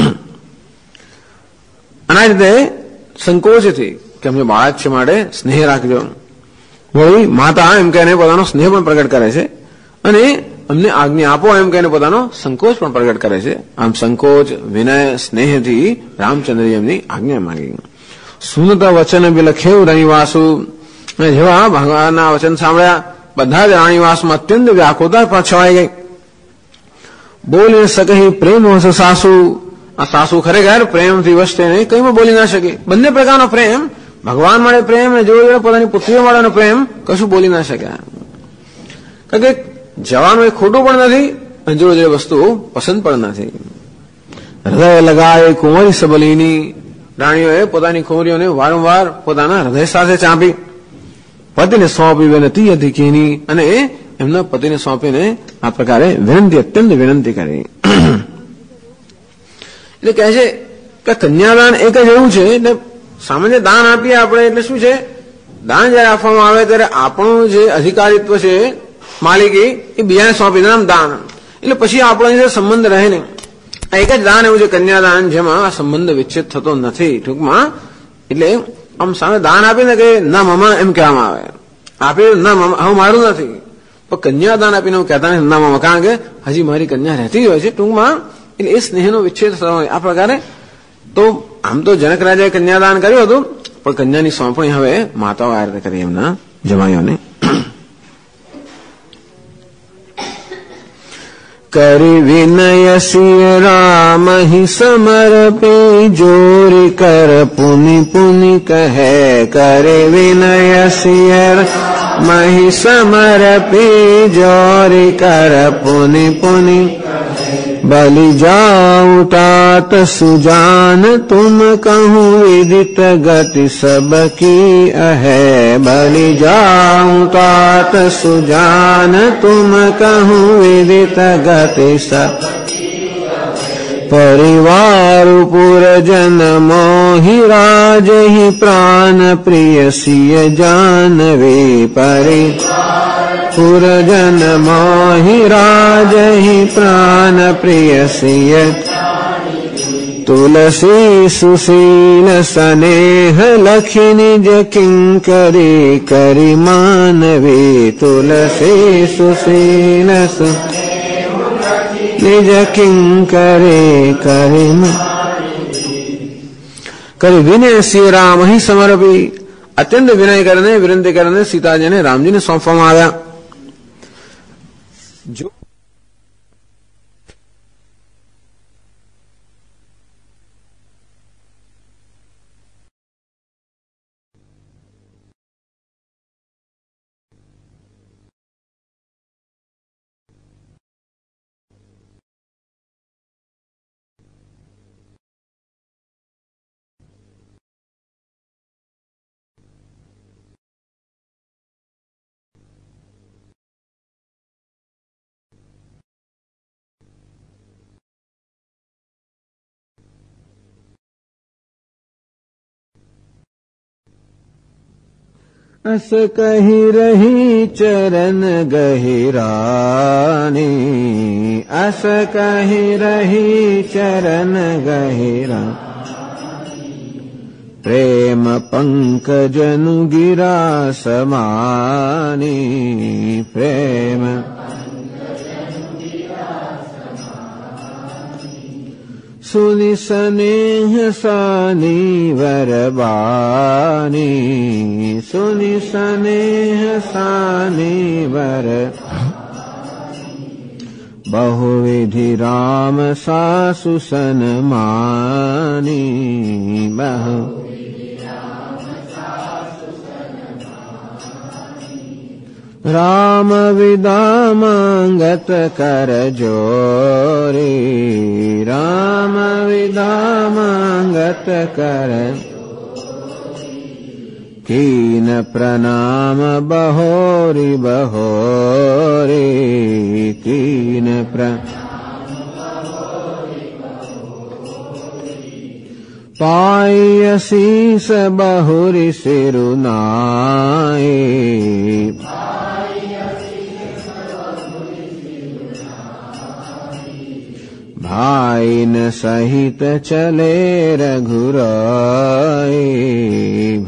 અને આ રીતે સંકોચથી કે અમને બાળક છે માટે સ્નેહ રાખજો. વળી માતા એમ કહીને પોતાનો સ્નેહ પણ પ્રગટ કરે છે, અને અમને આજ્ઞા આપો એમ કહીને પોતાનો સંકોચ પણ પ્રગટ કરે છે. આમ સંકોચ, વિનય, સ્નેહથી રામચંદ્રજી એમની આજ્ઞા માંગી. સુનત વચન બિલખેવ રણિવાસુ, જેવા ભગવાનના વચન સાંભળ્યા બધા જ રાણીવાસમાં અત્યંત વ્યાકુળતા છવાઈ ગઈ. બોલી સકહી પ્રેમ સાસુ, આ સાસુ ખરેખર પ્રેમથી વશ થઈને કઈમાં બોલી ના શકે. બંને પ્રકારનો પ્રેમ, ભગવાન મળે પ્રેમ અને જોડે જોડે પોતાની પુત્રીઓ મળેનો પ્રેમ, કશું બોલી ના શક્યા. કારણ કે જવાનું એ ખોટું પણ નથી અને જોડે જોડે વસ્તુ પસંદ પણ નથી. હૃદય લગાય કુંવરી સબલીની, રાણીઓએ પોતાની કુંવરીઓને વારંવાર પોતાના હૃદય સાથે ચાંપી. પતિને સોંપી વિનતી અધિકીની, અને એમના પતિને સોંપીને આ પ્રકારે વિનંતી, અત્યંત વિનંતી કરી. એટલે કહે છે કે કન્યાદાન એક જ એવું છે, એટલે સામાન્ય દાન આપીએ આપણે એટલે શું છે, દાન જયારે આપવામાં આવે ત્યારે આપણું જે અધિકારીત્વ છે, માલિકી, એ બીજાને સોંપી નામ દાન. એટલે પછી આપણો જે સંબંધ રહે નહીં. આ એક જ દાન એવું છે કન્યાદાન, જેમાં આ સંબંધ વિચ્છેદ થતો નથી. ટૂંકમાં એટલે આમ સામે દાન આપીને કે ના મામા એમ કહેવામાં આવે, આપી ના મામા હું મારું નથી, પણ કન્યાદાન આપીને હું કહેતા નથી ના મામા, કારણ કે હજી મારી કન્યા રહેતી હોય છે ટૂંકમાં. એટલે એ સ્નેહનો વિચ્છેદ થતો હોય આ પ્રકારે. તો આમ તો જનક રાજાએ કન્યાદાન કર્યું હતું, પણ કન્યાની સોંપણી હવે માતાઓ આ રીતે કરી એમના જમાઈઓને. કરી વિનય સિંહ રામ હિ સમર્પે, જોરી કર પુનિ પુનિ કહે. કરે વિનય સિંહ મહિ સમર્પે, જોરી કર પુનિ પુનિ. बलि जाऊ तात सुजान, तुम कहूँ विदित गति सबकी अहै. बलि जाऊ तात सुजान, तुम कहूँ विदित गति सब. परिवार पुरजन मोहि राज ही प्राण प्रिय सिय जानवे. पुरजन मोहि राज ही प्राण प्रिय सिय. तुलसी सुशील स्नेह लखि निज किंकरी करि मानवे. तुलसी सुशील निज किंकरे करि. કરી વિનય શ્રી રામ અહીં સમર્પી, અત્યંત વિનય કરીને વિનંતી કરીને સીતાજીને રામજીને સોંપવામાં આવ્યા. જો अस कही रही चरण गहिरानी. अस कही रही चरण गहिरा. प्रेम पंकजनु गिरा समानी. प्रेम सुनि स्नेह सानी वरबानी. सुनि स्नेह सानी वर. बहुविधि राम सासु सनमानी. बहु રામ વિદામાંગત કર જોરી, રામ વિદામાંગત કર કીન પ્રણામ બહોરી બહોરી, કીન પાય શીસ બહુરી સિરુનાઈ, ભાઈન સહિત ચલે રઘુરાઈ,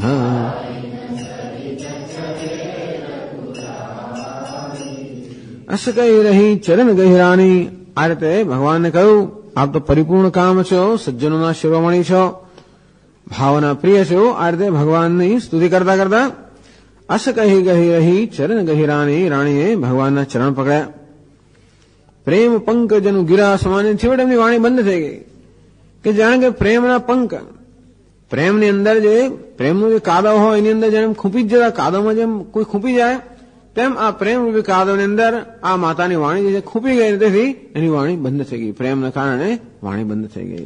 અસ કહી રહી ચરણ ગહેરાની. આ રીતે ભગવાનને કહ્યું, આપ તો પરિપૂર્ણ કામ છો, સજ્જનોના શિરોમણી છો, ભાવના પ્રિય છો. આ રીતે ભગવાનની સ્તુતિ કરતા કરતા અસ કહી ગહી રહી ચરણ ગહેરાની, રાણીએ ભગવાનના ચરણ પકડ્યા. પ્રેમ પંકજનું ગિરા સમાન છેવટે એમની વાણી બંધ થઈ ગઈ કે જાણે કે પ્રેમના પંક, પ્રેમની અંદર જે પ્રેમનું જે કાદવ હોય એની અંદર જેમ ખૂંપી જ જતા, કાદવમાં જેમ કોઈ ખૂંપી જાય તેમ આ પ્રેમ રૂપી કાદવની અંદર આ માતાની વાણી જે ખૂંપી ગઈ, તેથી એની વાણી બંધ થઈ ગઈ. પ્રેમના કારણે વાણી બંધ થઈ ગઈ.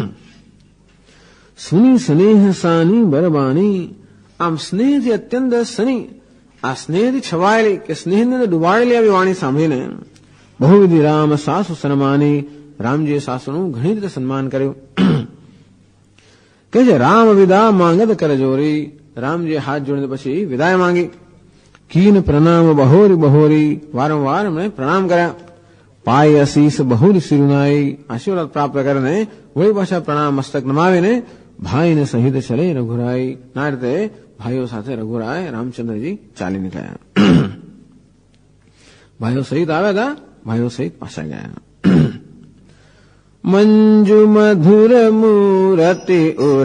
સુની સ્નેહ સાની બરબાની, આમ સ્નેહથી અત્યંત સની, આ સ્નેહથી છવાયેલી કે સ્નેહની અંદર ડુબાડેલી આવી વાણી સાંભળીને બહુવિધિ રામ સાસુ સન્માની, રામજીએ સાસુનું ઘણી રીતે સન્માન કર્યું. કે જે રામ વિદા માંગત કર જોરી, રામજીએ હાથ જોડીને પછી વિદાય માંગી. કીન પ્રણામ બહોરી બહોરી, વારંવાર એમણે પ્રણામ કર્યા. પાય અશીષ બહુરી સિરુનાઈ, આશીર્વાદ પ્રાપ્ત કરીને વળી પાછા પ્રણામ મસ્તક નમાવીને ભાઈને સહિત ચલે રઘુરાઈ. ના રીતે ભાઈઓ સાથે રઘુરાય રામચંદ્રજી ચાલી નીકળ્યા. ભાઈઓ સહિત આવ્યા હતા, ભાઈઓ સહિત પાછા ગયા. મંજુ મધુર મૂરતિ ઉર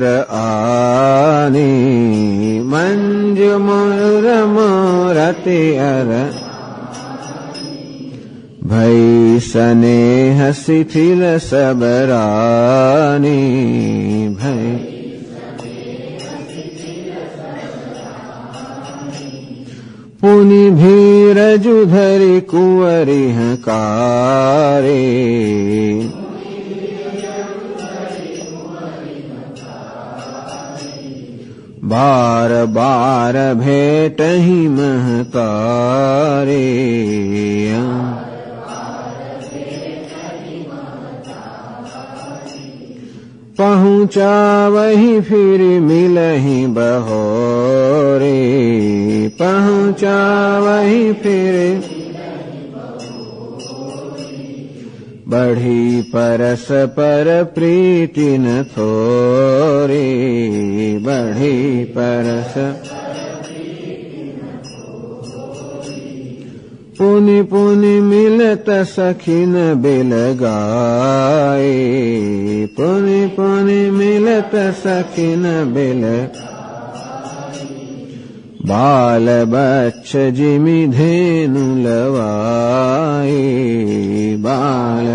આની, મંજુ મધુર મૂરતિ અર ભઈ સ્નેહ શિથિલ સબરાની, ભઈ પુની ભીરજુ ધરી કુંવરી હકારે, બાર બાર ભેટ હિ મહતારે, પહુંચાવહી ફિર મિલહી બહોરે, પહુંચાવહી ફિર बढ़ी परस्पर प्रीति न थोरे, बढ़ी परस पुनि पुनि मिलत सखिन बिल गाए, पुनि पुनि मिलत सखिन बिल बाल बच्छ जिमि धेनु लवाए, बाल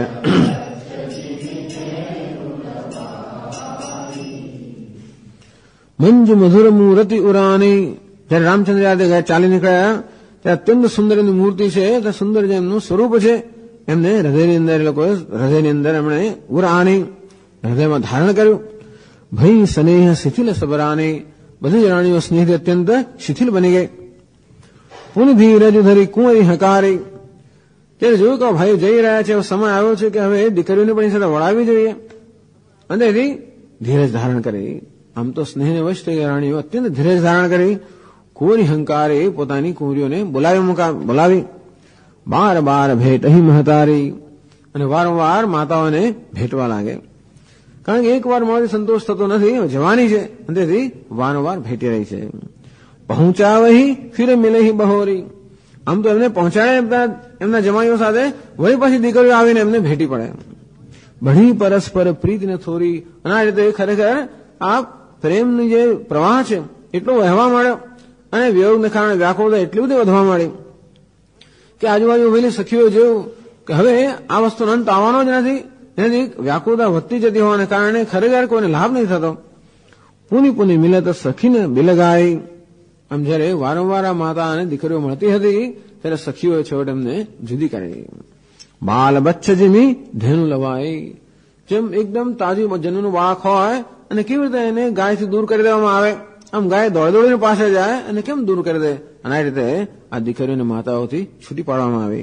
મંજુ મધુર મૂર્તિ ઉરાની. જયારે રામચંદ્ર યાદે ચાલી નીકળ્યા ત્યારે અત્યંત સુંદર એની મૂર્તિ છે, તે સુંદર જે એમનું સ્વરૂપ છે એમને હૃદયની અંદર એ લોકો હૃદયની અંદર એમણે ઉરાની હૃદયમાં ધારણ કર્યું. ભઈ સ્નેહ શિથિલ સબરાની, બધી જ રાણીઓ સ્નેહથી અત્યંત શિથિલ બની ગઈ. પુનિ ધીરજ ધરી કુંવરી હકારી, ત્યારે જોયું કે ભાઈઓ જઈ રહ્યા છે, સમય આવ્યો છે કે હવે દીકરીઓને પણ સાથે વળાવી જોઈએ, અને એથી ધીરજ ધારણ કરી. આમ તો સ્નેહને વશ થઈ રાણીઓ અત્યંત ધીરજ ધારણ કરી. કુંવરી હંકારે પોતાની કુંવરીઓને બોલાવી. બાર બાર ભેટ અહીં મહતારી, અને વારંવાર માતાઓને ભેટવા લાગે. કારણ કે એક વાર મળવાથી સંતોષ થતો નથી, જવાની છે, તેથી વારંવાર ભેટી રહી છે. પહોંચાવહી ફિર મિલહી બહોરી, આમ તો એમને પહોંચાડે એમના જમાઈઓ સાથે, વળી પાછી દીકરીઓ આવીને એમને ભેટી પડે. બધી પરસ્પર પ્રીત ને થોરી, અને આ રીતે ખરેખર આ પ્રેમની જે પ્રવાહ છે એટલો વહેવા માંડ્યો, અને વિયોગને કારણે વ્યાકુળતા એટલી બધી વધવા માંડી કે આજુબાજુ ઉભેલી સખીઓ જોયું કે હવે આ વસ્તુનો અંત આવવાનો જ નથી, એની વ્યાકુળતા વધતી જતી હોવાને કારણે ખરેખર કોઈને લાભ નહીં થતો. પુની પુની મિલત સખીને બિલગાઈ, આમ જયારે વારંવાર આ માતા અને દીકરીઓ મળતી હતી ત્યારે સખીઓએ છેવટે એમને જુદી કરી. બાલ બચ્ચ જેમી ધેનુ લવાઈ, જેમ એકદમ તાજું જન્મનું બાળક હોય અને કેવી રીતે એને ગાયથી દૂર કરી દેવામાં આવે, આમ ગાય દોડીને પાસે જાય અને કેમ દૂર કરી દે, અને આ રીતે આ દીકરીઓને માતાઓથી છૂટી પાડવામાં આવી.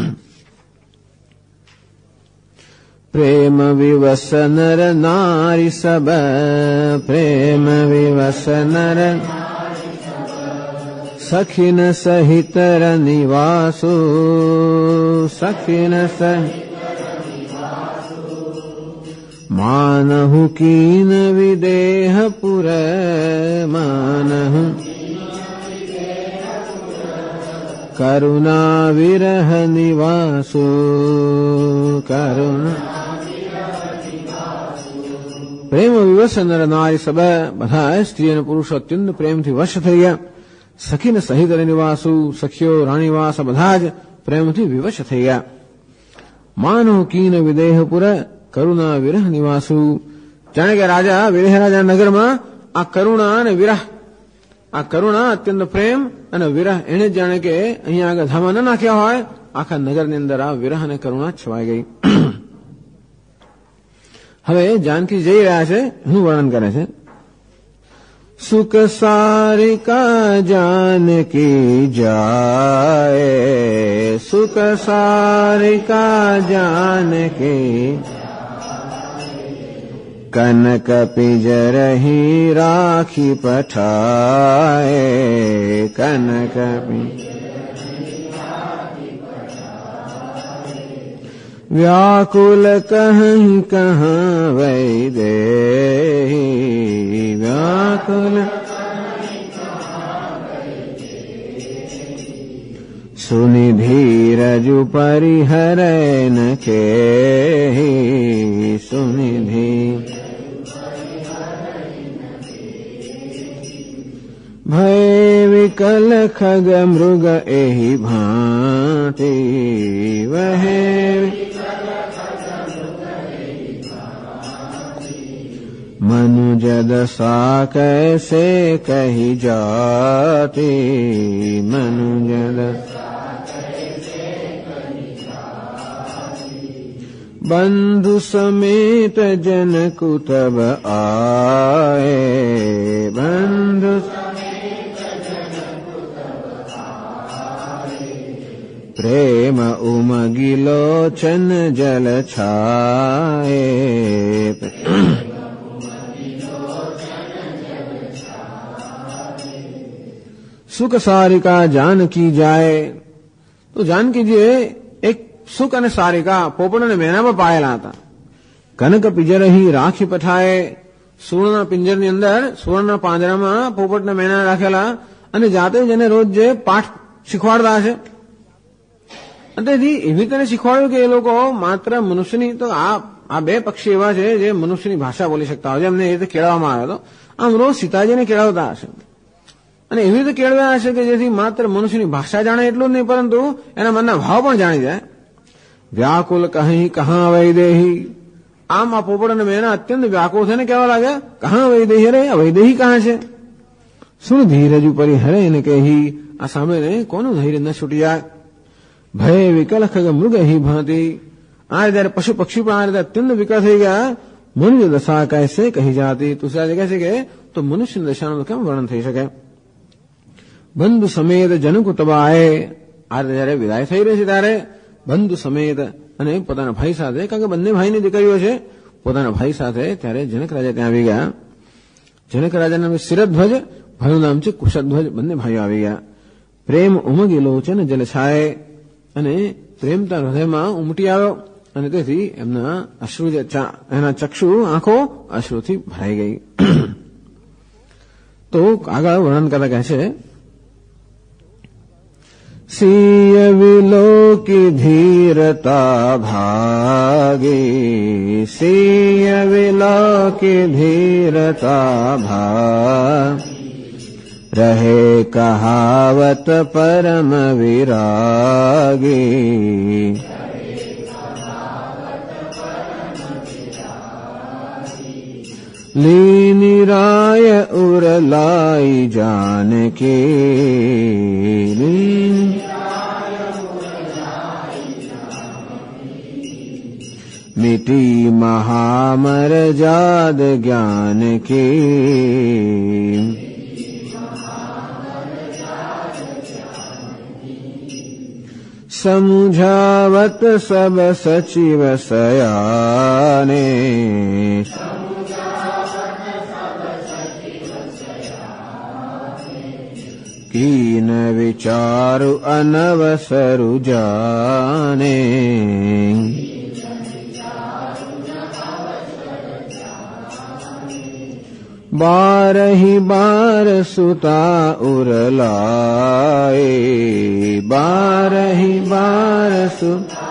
પ્રેમ વિવસ નર નારી સબ, પ્રેમ વિવસ નર સખીન સહિત નિવાસુ, સખીન સહિત માનહુ કીન વિદેહ પુર, માનહુ કરુણા વિરહ નિવાસુ, કરુણા પ્રેમ વિવશ નર નારી સબ, બધા સ્ત્રી અને પુરુષો અત્યંત પ્રેમથી વશ થઈ ગયા. સખીને સહિત નિવાસુ, સખીઓ રાણીવાસ બધા જ પ્રેમથી વિવશ થઈ ગયા. માનો કીન વિદેહપુર કરુણા વિરહ નિવાસુ, જાણે કે રાજા વિદેહ રાજા નગરમાં આ કરુણા અને વિરહ, આ કરુણા અત્યંત પ્રેમ અને વિરહ એને જાણે કે અહીંયા આગળ ધામા ન નાખ્યા હોય, આખા નગરની અંદર આ વિરહ અને કરુણા છવાઈ ગઈ. હવે જાનકી જઈ રહ્યા છે એનું વર્ણન કરે છે. સુખ સારિકા જાનકી જાય, સુખ સારિકા જાનકી કનક પિંજરહી રાખી પઠાય, કનક વ્યાકુલ કહી કહા વૈદેહી, વ્યાકુલ સુનિધિરજુ પરિહરે ન ખેહી, સુનિધિ ભય વિકલ ખગ મૃગ એહી ભાંતિ, વહે મનુજ દશા કૈસે કહી જાતિ, મનુજ બંધુ સમેત જનકુ તબ આએ, બંધુ પ્રેમ ઉમગી લોચન જલ છાએ, સુખ સારિકા જાનકી જાય. તો જાનકીજીએ એક સુખ અને સારિકા પોપટ અને મેનામાં પાયેલા હતા. કનક પિંજરહી રાખી પઠાએ, સુવર્ણના પિંજરની અંદર સુવર્ણના પાંજરામાં પોપટના મેના રાખેલા અને જાતે જ એને રોજ જે પાઠ શીખવાડતા છે. અને તેથી એવી રીતે શીખવાડ્યું કે એ લોકો માત્ર મનુષ્યની, તો આ બે પક્ષી એવા છે જે મનુષ્યની ભાષા બોલી શકતા હોય છે, એમને એ રીતે કેળવવામાં આવ્યો હતો. આમ રોજ સીતાજીને કેળવતા હશે અને એવી રીતે કેળવ્યા હશે કે જેથી માત્ર મનુષ્યની ભાષા જાણે એટલું જ નહીં, પરંતુ એના મનના ભાવ પણ જાણી જાય. વ્યાકુલ કહી કહા વૈદેહી, આમ આ પોપટ અને મેના અત્યંત વ્યાકુળ થઈને કહેવા લાગ્યા, કહા વૈદેહી, રે આ વૈદેહી કહા છે. શું ધીરજ ઉપરી હરે એને કહી, આ સાંભળીને કોનું ધૈર્ય ન છૂટી જાય. ભય વિકલ ખગ મૃગ એહી ભાંતિ, આ જયારે પશુ પક્ષી પણ આ રીતે અત્યંત વિકલ થઈ ગયા. મનુષ્ય દશા કૈસે કહી જાતી, તુલસીદાસ કહે છે કે તો મનુષ્યની દશાનું કેમ વર્ણન થઈ શકે. બંધુ સમેત જનક તબાએ, આ જયારે વિદાય થઈ રહી છે ત્યારે બંધુ સમેત અને પોતાના ભાઈ સાથે, કારણ કે બંને ભાઈની દીકરીઓ છે, પોતાના ભાઈ સાથે ત્યારે જનક રાજા ત્યાં આવી ગયા. જનક રાજાનું નામ શિરધ્વજ, ભાઈનું નામ છે કુશધ્વજ, બંને ભાઈઓ આવી ગયા. પ્રેમ ઉમગી લોચન જલ છાય, અને પ્રેમતા હૃદયમાં ઉમટી આવ્યો અને તેથી એમના અશ્રુ, એના ચક્ષુ આંખો અશ્રુથી ભરાઈ ગઈ. તો આગળ વર્ણન કરતા કહે છે, સિય વિલોકી ધીરતા ભાગી, સિય વિલોકી ધીરતા ભાગ, રહે કહાવત પરમ વિરાગી, લીની રાય ઉરલાઈ જાનકી, લીની રાય मिटी महामर्याद ज्ञान की समुझावत सब सचिव सयाने कीन विचारु अनवसरु जाने बारही बार सुता उरलाए बारही बार सुता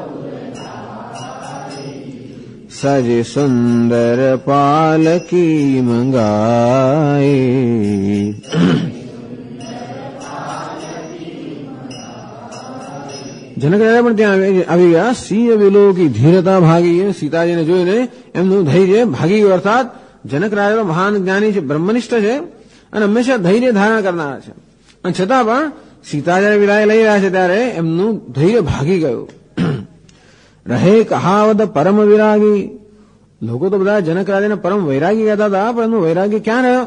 सज सुंदर पालकी मंगाए જનક રાજા પણ ત્યાં આવી ગયા. સિંહ વિલોકી ધીરતા ભાગી. સીતાજીને જોઈને એમનું ધૈર્ય ભાગી ગયું. અર્થાત જનક રાજા મહાન જ્ઞાની છે, બ્રહ્મનિષ્ઠ છે અને હંમેશા ધૈર્ય ધારણ કરનાર છે. અને છતાં પણ સીતા જયારે વિદાય લઈ રહ્યા છે ત્યારે એમનું ધૈર્ય ભાગી ગયું. રહે કહાવત પરમ વિરાગી. લોકો તો બધા જનક રાજાને પરમ વૈરાગી કહેતા હતા, પણ એમનું વૈરાગ્ય ક્યાં રહ્યો?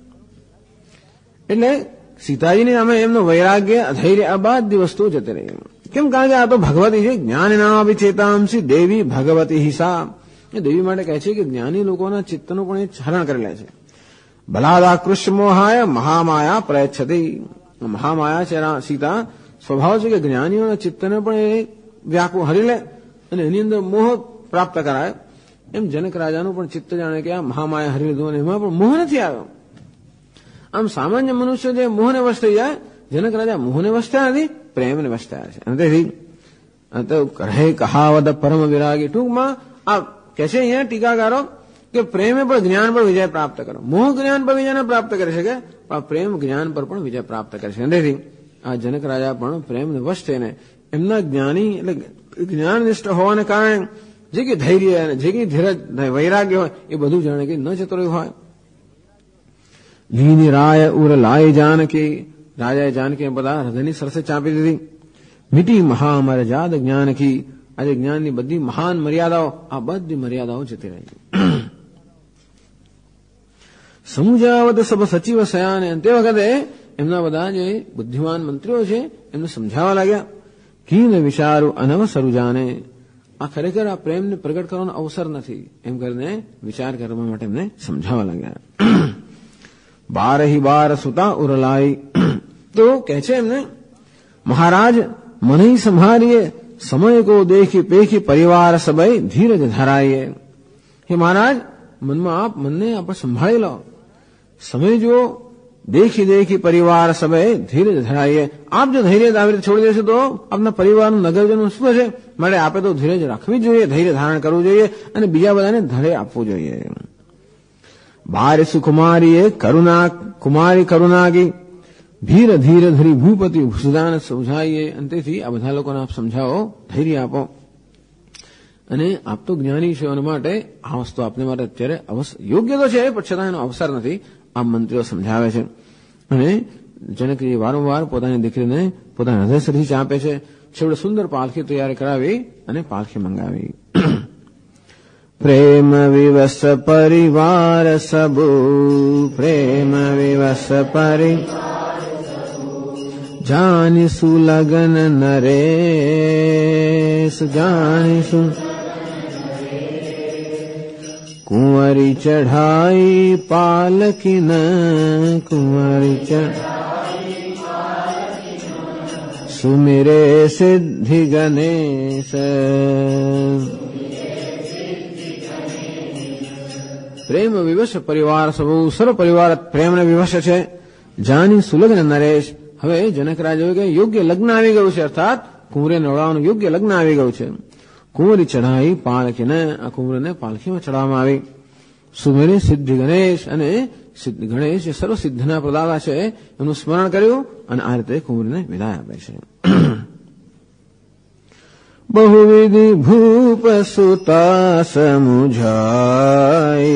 એટલે સીતાજીની સામે એમનું વૈરાગ્ય, ધૈર્ય આ બધી વસ્તુઓ જતી રહી. કેમ? કારણ કે આ તો ભગવતી છે. જ્ઞાન નામા ચેતાંસી દેવી ભગવતી હિસા. એ દેવી માટે કહે છે કે જ્ઞાની લોકોના ચિત્તનું પણ એ હરણ કરી લે છે. બલાદા કૃષ્ણ મોહાય મહામાયા પ્રયચ્છતી. મહામાયા છે સીતા, સ્વભાવ છે કે જ્ઞાનીઓના ચિત્તને પણ એ વ્યાકુળ હરી લે અને એની અંદર મોહ પ્રાપ્ત કરાય. એમ જનક રાજાનું પણ ચિત્ત જાણે કે આ મહામાયા હરી લીધું અને એમાં પણ મોહ નથી આવ્યો. આમ સામાન્ય મનુષ્ય જે મોહને વશ થઈ જાય, જનક રાજા મોહને વશ થયા નથી, પ્રેમને વશ થયા છે. અને તેથી રહે કહાવત પરમ વિરાગી. ટૂંકમાં આ કહે છે અહીંયા ટીકાકારો કે પ્રેમે પણ જ્ઞાન પર વિજય પ્રાપ્ત કરો. મોહ જ્ઞાન પર વિજયને પ્રાપ્ત કરી શકે, પણ પ્રેમ જ્ઞાન પર પણ વિજય પ્રાપ્ત કરી શકે. તેથી આ જનક રાજા પણ પ્રેમને વશ થઈને એમના જ્ઞાની એટલે જ્ઞાનનિષ્ઠ હોવાને કારણે જે કે ધૈર્ય અને જે કે ધીરજ વૈરાગ્ય હોય એ બધું જાણે કે ન જતો રહ્યું હોય. લીની રાય ઉર લાય જાનકી. રાજાએ જાનકી બધા હૃદયની સરસે ચાંપી દીધી. મીટી મહામર્યાદ જ્ઞાનકી. આજે જ્ઞાનની બધી મહાન મર્યાદાઓ, આ બધી મર્યાદાઓ જતી રહી. સમુજાવત સબ સચિવ સયાને. તે વખતે એમના બધા જે બુદ્ધિમાન મંત્રીઓ છે એમને સમજાવવા લાગ્યા. કીન વિચારું અનવસરુ જાને. આ ખરેખર આ પ્રેમને પ્રગટ કરવાનો અવસર નથી એમ કરીને વિચાર કરવા માટે એમને સમજાવવા લાગ્યા. બારહી બાર સુતા ઉરલાઈ. તો કહે છે એમને, મહારાજ મને સંભાળીએ, સમય કો દેખી પેખી પરિવાર સબય ધીરજ ધરાઈએ. હે મહારાજ, મનમાં આપ મનને આપણે સંભાળી લો. સમય જો દેખી દેખી પરિવાર સબય ધીરજ ધરાઈએ. આપ જો ધૈર્ય આવી રીતે છોડી દેશો તો આપના પરિવારનું નગરજનનું શું છે? માટે આપે તો ધીરજ રાખવી જોઈએ, ધૈર્ય ધારણ કરવું જોઈએ અને બીજા બધાને ધૈર્ય આપવું જોઈએ. બારે સુકુમારીએ કરુણા કુમારી કરુણાગી. ધીર ધીર ધરી ભૂપતિ સુદાન સમજાઈએ. અને તેથી આ બધા લોકોને આપ સમજાવો, ધૈર્ય આપો. અને આપ તો જ્ઞાની છો એના માટે આ વસ્તુ આપને માટે અત્યારે યોગ્ય તો છે, પણ છતાં એનો અવસર નથી. આ મંત્રીઓ સમજાવે છે. અને જનકજી વારંવાર પોતાની દીકરીને પોતાના હૃદયથી ચાંપે છે. છેવટે સુંદર પાલખી તૈયાર કરાવી અને પાલખી મંગાવી. પ્રેમ વિવસ પરિવાર સબુ. પ્રેમ વિવસ જાનીસુ લગન નરેશ. જાનીસુ કુંવરી ચઢાઈ પાલકી ન. કુંવરી સુમિરે સિદ્ધિ ગણેશ. પ્રેમ વિવશ પરિવાર સૌ. સર્વ પરિવાર પ્રેમને વિવશ છે. જાની સુલગ્ન નરેશ. હવે જનક રાજા કે યોગ્ય લગ્ન આવી ગયું છે, અર્થાત કુંવરે નવડાવવાનું યોગ્ય લગ્ન આવી ગયું છે. કુંવરી ચઢાઈ પાલખીને. આ કુંવરને પાલખીમાં ચડાવવામાં આવી. સુમેરે સિદ્ધિ ગણેશ. અને સિદ્ધ ગણેશ જે સર્વ સિદ્ધના પ્રદાતા છે એનું સ્મરણ કર્યું અને આ રીતે કુંવરીને વિદાય આપે છે. બહુવિધિ ભૂપ સુતા સમુઝાય.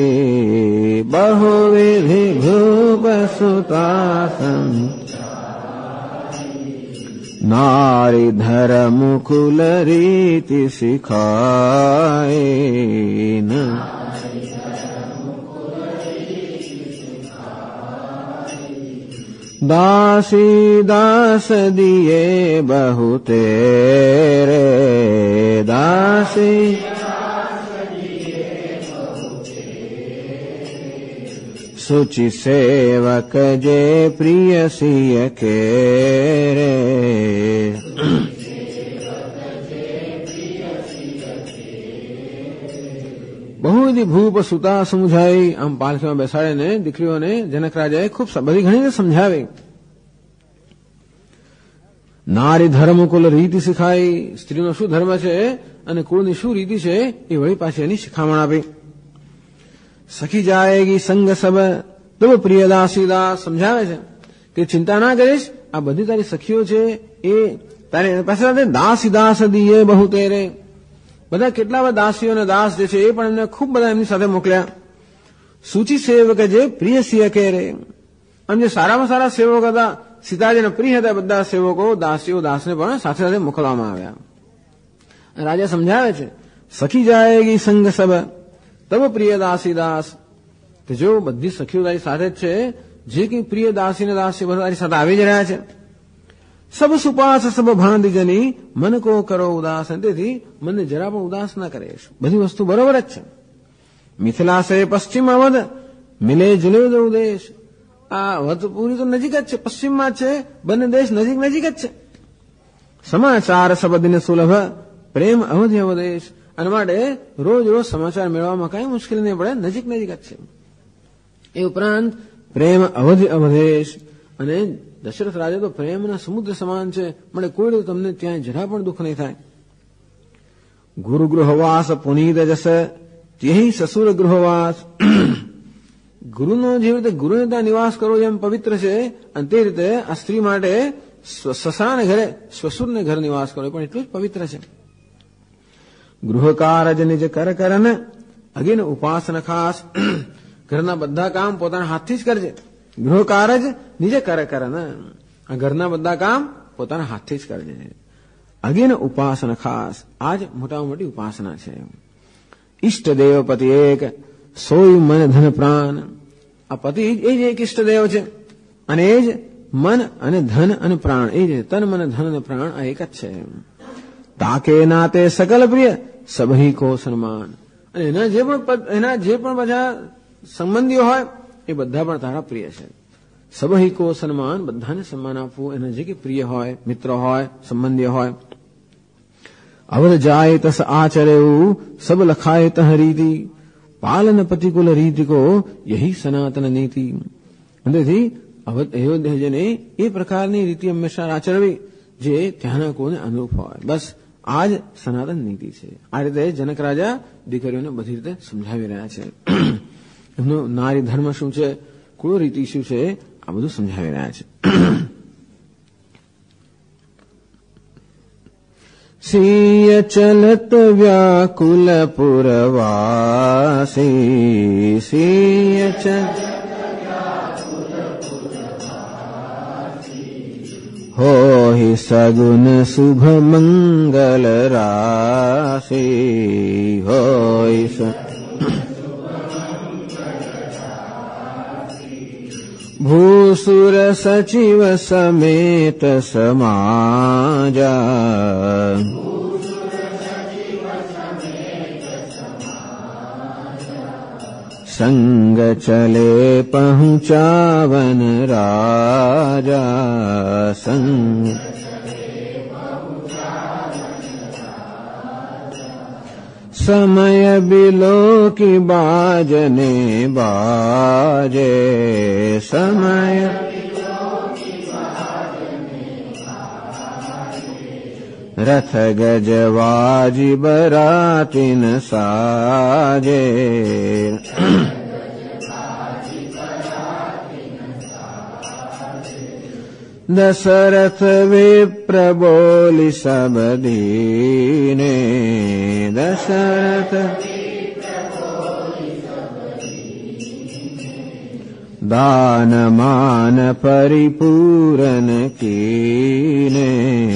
બહુવિધિ ભૂપ સુતા नारी धर्म कुल रीति सिखाए न दासी दास दिए बहु तेरे दासी सुचि सेवक जे प्रिय सिय के रे બહુવિધ ભૂપ સુતા સમજાઈ. આમ પાલખીમાં બેસાડીને દીકરીઓને જનક રાજાએ ખૂબ બધી ઘણીને સમજાવી. નારી ધર્મ કુલ રીતિ શીખાઈ, સ્ત્રીનો શું ધર્મ છે અને કુળની શું રીતિ છે એ વળી પાછી એની શિખામણ આપી. સખી જાયેગી સંગ સબ તબ પ્રિય દાસી દાસ, સમજાવે છે કે ચિંતા ના કરીશ, આ બધી તારી સખીઓ છે એ તારી પાસે દાસી દાસ દીએ બહુ તેરે, બધા કેટલા બધા દાસીઓ અને દાસ જે છે એ પણ એમને ખૂબ બધા એમની સાથે મોકલ્યા. સૂચિ સેવક જે પ્રિય સિંહ કે રે, આમ જે સારામાં સારા સેવક હતા, સીતાજીના પ્રિય હતા બધા સેવકો દાસીઓ દાસને પણ સાથે સાથે મોકલવામાં આવ્યા. રાજા સમજાવે છે સખી જાયેગી સંગ સબ તબ પ્રિય દાસી દાસ, કે જો બધી સખીઓ તારી સાથે જ છે, જે કઈ પ્રિય દાસી ને દાસી બધા તારી સાથે આવી જ રહ્યા છે. સબ સુપાસ સબ ભાંતિ જની મન કો કરો ઉદાસ, તેથી મને જરા પણ ઉદાસ ના કરીશ, બધી વસ્તુ બરોબર જ છે. મિથિલા સે પશ્ચિમ અવધ મિલે જુલે દો દેશ, આ અવધપુરી તો નજીક જ છે, પશ્ચિમમાં જ છે, બંને દેશ નજીક નજીક જ છે. સમાચાર સબ દિન સુલભ પ્રેમ અવધિ અવદેશ, અને માટે રોજ રોજ સમાચાર મેળવવામાં કઈ મુશ્કેલી નહીં પડે, નજીક નજીક જ છે. એ ઉપરાંત પ્રેમ અવધિ અવદેશ, અને દશરથ રાજા તો પ્રેમના સમુદ્ર સમાન છે, મળે કોઈ તમને ત્યાં જરા પણ દુઃખ નહીં થાય. ગુરુ ગૃહવાસ પુનીત જસ ત્યહી સસુર ગૃહવાસ, ગુરુનો જે રીતે ગુરુને ત્યાં નિવાસ કરવો જેમ પવિત્ર છે, અને તે રીતે આ સ્ત્રી માટે સસાને ઘરે સસુરને ઘર નિવાસ કરવો પણ એટલું જ પવિત્ર છે. ગૃહકારજ નિજ કર કરન અગિન ઉપાસના ખાસ, ઘરના બધા કામ પોતાના હાથથી જ કરજે. ગૃહકારજ નિજે કર કરન, આ ઘરના બધા કામ પોતાના હાથથી જ કરજે. અગિન ઉપાસના ખાસ, આજ મોટામાં મોટી ઉપાસના છે. ઈષ્ટદેવ પતિ એક સોય મન ધન પ્રાણ, આ પતિ એ જ એક ઈષ્ટદેવ છે, અને એ જ મન અને ધન અને પ્રાણ, એ જ તન મન ધન અને પ્રાણ આ એક જ છે. તાકે નાતે સકલ પ્રિય સભી કો સન્માન, અને એના જે પણ બધા સંબંધીઓ હોય એ બધા પણ તારા પ્રિય છે. સભી કો સન્માન, બધાને સન્માન આપવું, એના જે કે પ્રિય હોય, મિત્ર હોય, સંબંધીઓ હોય. અવધ જાય તસ આચરેવું સબ લખાય તહ રીતિ, પાલન પતિકુલ રીતિ કો યહી સનાતન નીતિ. તેથી અયોધ્યાજને એ પ્રકારની રીતિ હંમેશા આચરવી જે ત્યાંના કોને અનુરૂપ હોય. બસ આ જ સનાતન નીતિ છે. આ રીતે જનક રાજા દીકરીઓને બધી રીતે સમજાવી રહ્યા છે. એમનો નારી ધર્મ શું છે, કુળ રીતિ શું છે, આ બધું સમજાવી રહ્યા છે. સિય ચલત વ્યાકુલ પુરવાસી, સિય ચલત હોહિ સગુન શુભ મંગલ રાશિ, હોહિ ભૂસુર સચિવ સમેત સમાજા, સંગ ચલે પહુંચાવન રાજા, સંગ સમય બિલો કી બાજને બાજે, સમય રથ ગજવાજી બરાતીન સાજે, દશરથ વિપ્ર બોલી સબ દીને, દશરથ दान मान परिपूरन कीने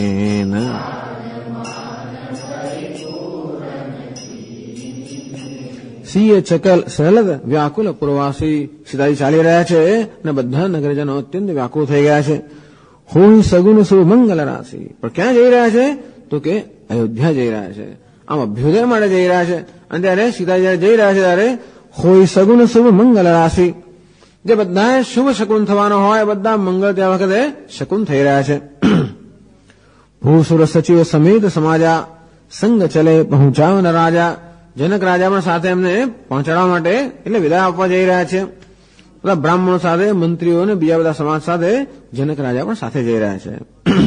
સિંહ ચકલ સહલદ વ્યાકુલ પુરવાસી સીધાઈ ચાલી રહ્યા છે અને બધા નગરજનો અત્યંત વ્યાકુળ થઈ ગયા છે. હોય સગુન શુભ મંગલ રાશિ, પણ ક્યાં જઈ રહ્યા છે તો કે અયોધ્યા જઈ રહ્યા છે, આમ અભ્યુદય માટે જઈ રહ્યા છે. અને ત્યારે સીતાજી જયારે જઈ રહ્યા છે ત્યારે હોય સગુન શુભ મંગલ રાશિ, જે બધા શુભ શકુન થવાનો હોય બધા મંગળ ત્યાં વખતે શકુન થઈ રહ્યા છે. ભૂસુર સચિવ સમેત સમાજા સંગ ચલે પહોંચાવન રાજા, જનક રાજા પણ સાથે એમને પહોંચાડવા માટે એટલે વિદાય આપવા જઈ રહ્યા છે. બધા બ્રાહ્મણો સાથે, મંત્રીઓ અને બીજા બધા સમાજ સાથે જનક રાજા પણ સાથે જઈ રહ્યા છે.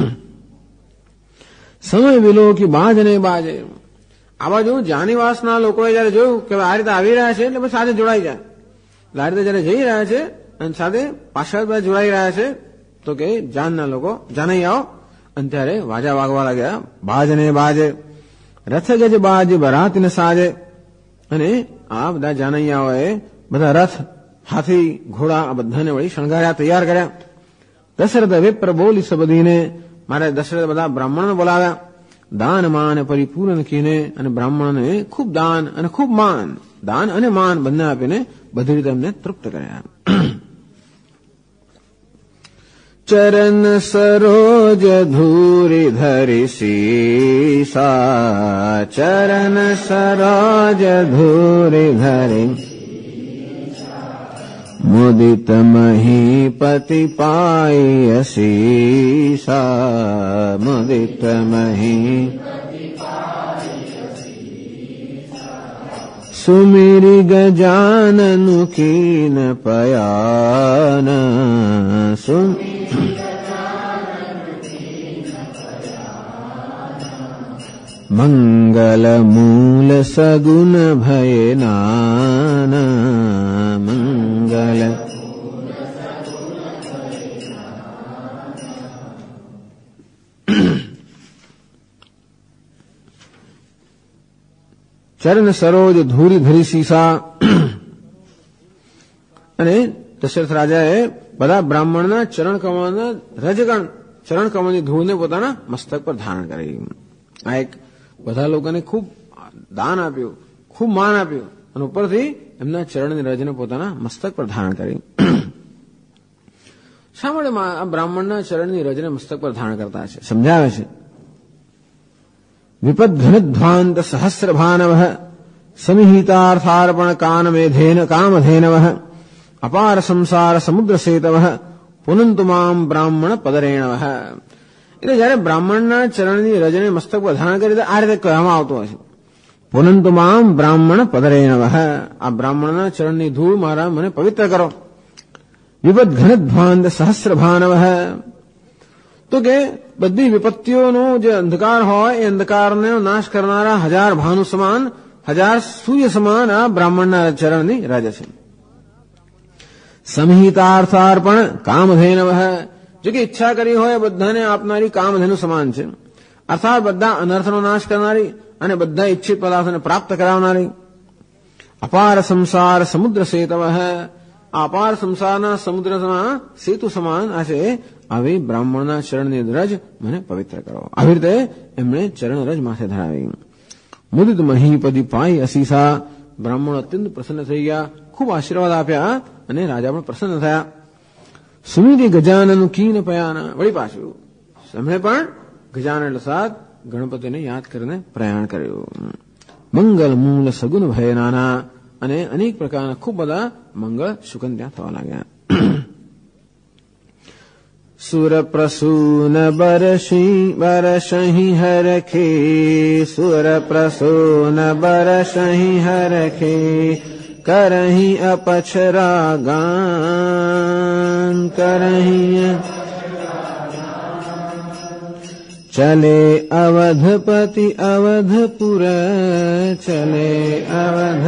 સમય વિલો કે બાજ ને બાજે, આવા જો જાનીવાસના લોકોએ જયારે જોયું કે આ રીતે આવી રહ્યા છે એટલે પછી સાથે જોડાઈ જાય. આ રીતે જયારે જઈ રહ્યા છે અને સાથે પાછળ જોડાઈ રહ્યા છે તો કે જાનના લોકો જાનાઈ આવો. અને ત્યારે વાજા વાગવા લાગ્યા, બાજ ને બાજે રથ ગજ બાજ બરાત ને સાજે. અને આ બધા જાનૈયાઓએ બધા રથ, હાથી, ઘોડા આ બધાને વળી શણગાર્યા, તૈયાર કર્યા. દશરથ વિપ્ર બોલી સબદીને, મારે દશરથ બધા બ્રાહ્મણને બોલાવ્યા. દાન માન પરિપૂર્ણ કીને, અને બ્રાહ્મણને ખૂબ દાન અને ખૂબ માન, દાન અને માન બંને આપીને બધી રીતે એમને તૃપ્ત કર્યા. ચરણ સરોજ ધૂરી ધરી સીસા, ચરણ સરોજ ધૂરી ધરી મુદિત મહીપતિ પાય સીસા, મુદિત મહી સુમિરી ગજાનન કીન પયાન, મંગલ મૂલ સગુન ભય નાના, મંગલ ચરણ સરોજ ધૂરી ધરી સીસા. અને દશરથ રાજાએ બધા બ્રાહ્મણના ચરણ કમળના રજગણ, ચરણ કમળની ધૂળને પોતાના મસ્તક પર ધારણ કરી. આ એક બધા લોકોને ખૂબ દાન આપ્યું, ખૂબ માન આપ્યું અને ઉપરથી એમના ચરણની રજને પોતાના મસ્તક પર ધારણ કરી. શા માટે આ બ્રાહ્મણના ચરણની રજને મસ્તક પર ધારણ કરતા છે? સમજાવે છે. વિપદ્ઘનધ્વાંત સહસ્રભાનવ સમિહિતાર્થાર્પણ કામધેનવ અપાર સંસાર સમુદ્ર સેતવ પુનંતુ મામ બ્રાહ્મણ પદરેણવ. એટલે જયારે બ્રાહ્મણના ચરણની રજને મસ્તક પર ધારણ કરી આ રીતે કહેવામાં આવતું હશે, પુનંતુ મામ બ્રાહ્મણ પદરેણવ, આ બ્રાહ્મણના ચરણની ધૂળ મારા મને પવિત્ર કરો. વિપદ્ઘનધ્વાંત સહસ્રભાનવ, તો કે બધી વિપત્તિઓનો જે અંધકાર હોય એ અંધકારને નાશ કરનારા 1000 ભાનુ સમાન, 1000 સૂર્ય સમાન આ બ્રાહ્મણના ચરણની રજ છે. સંહિતાર્થાર્પણ કામધેનવ, જો કે ઈચ્છા કરી હોય બધાને આપનારી કામધેનુ સમાન છે. અર્થાત બધા અનર્થનો નાશ કરનારી અને બધા ઈચ્છિત પદાર્થોને પ્રાપ્ત કરાવનારી. અપાર સંસાર સમુદ્ર સેતવ, અપાર સંસારના સમુદ્રના સેતુ સમાન આ છે. આવી બ્રાહ્મણના ચરણની રજ મને પવિત્ર કરો. આવી રીતે એમણે ચરણ રજ માથે ધરાવી. મુદિત મહીપદી પાઈ અસીસા, બ્રાહ્મણો અત્યંત પ્રસન્ન થઈ ગયા, ખૂબ આશીર્વાદ આપ્યા અને રાજા પણ પ્રસન્ન થયા. સુમિરી ગજાનન કીન પયાના, વળી પાછું એમણે પણ ગજાનન સાથ ગણપતિને યાદ કરીને પ્રયાણ કર્યું. મંગલ મૂલ સગુન ભય નાના, અને અનેક પ્રકારના ખૂબ બધા મંગળ સુકન ત્યાં થવા લાગ્યા. સુર પ્રસૂન બરસહી હરખે, સુર પ્રસૂન બરસહી હરખે, કરહી અપછરા ગાન, કરહી ચલે અવધપતિ અવધપુર, ચલે અવધ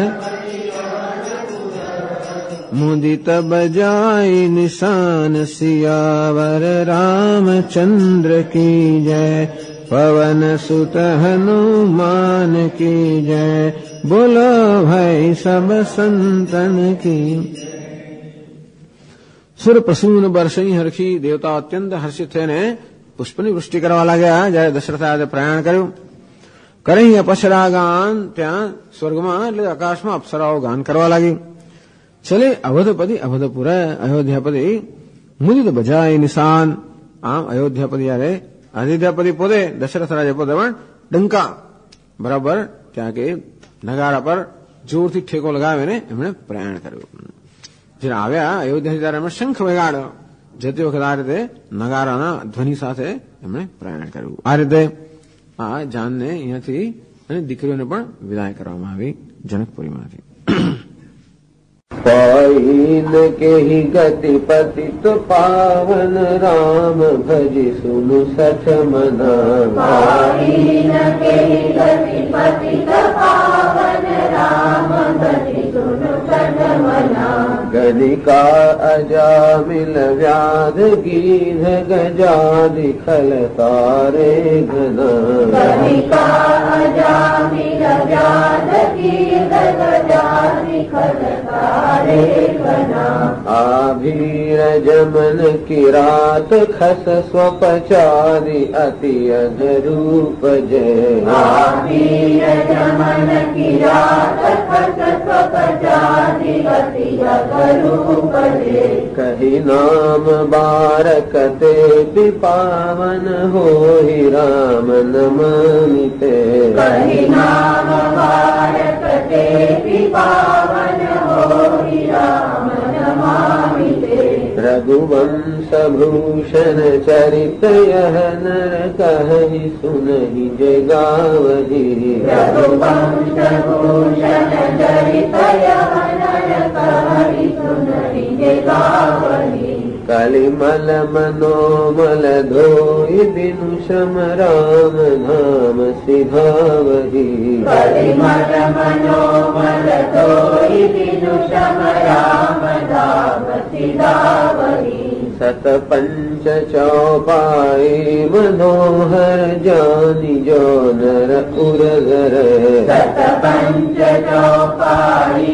મુદિત બજાય નિશાન, સિયાવર રામચંદ્ર કી જય, પવન સુત હનુમાન કી જય, બોલો ભાઈ સબ સંતન કી. સુર પ્રસૂન બરસઈ હરખી દેવતા અત્યંત હર્ષિત થઈને પુષ્પની વૃષ્ટિ કરવા લાગ્યા. જયારે દશરથે પ્રયાણ કર્યું, કરી અપસરા ગાન, ત્યાં સ્વર્ગમાં એટલે આકાશમાં અપ્સરાઓ ગાન કરવા લાગી. ચલે અવધપતિ અવધપુર અયોધ્યાપતિ મુદિત બજાય નિશાન. આમ અયોધ્યાપતિ યારે અયોધ્યાપતિ પોતે દશરથ રાજા પોતે પણ ડંકા બરાબર ત્યાં કે નગારા પર જોરથી ઠેકો લગાવીને એમણે પ્રયાણ કર્યું. જ્યારે આવ્યા અયોધ્યા ત્યારે એમણે શંખ વગાડ્યો. જતી વખત આ રીતે નગારાના ધ્વનિ સાથે એમણે પ્રયાણ કર્યું. આ રીતે આ જાનને અહીંયાથી અને દીકરીઓને પણ વિદાય કરવામાં આવી જનકપુરીમાંથી. पाइन के ही गति पतित पावन राम भजि सुनु सठ मना. पाइन के ही गति पतित पावन राम भजि सुनु सठ मना. गणिका अजामिल व्याध गीध गजादि खल तारे घना. गणिका अजामिल व्याध गीध गजादि खल तारे घना. आभीर जमन किरात खस स्वपचारि अति अनरूप जय. आवीर जमन किरात खस स्वपचारि अति अगरूप जय. कही नाम बारकते पावन होहि राम नमामिते. कहि नाम बारकते पावन होहि राम नमामिते. रघुवंश भूषण चरित यह नर कहि सुनहि जय गावहि. रघुवंश भूषण चरित यह नर कहि सुनहि जय गावहि. कलिमल मनोमल धोई बिनु श्रम राम नाम सिधावहि. कलिमल मनोमल धोई बिनु श्रम राम नाम सिधावहि. सत पंच चौपाई मनोहर जानि जो नर उरधर. सत पंच चौपाई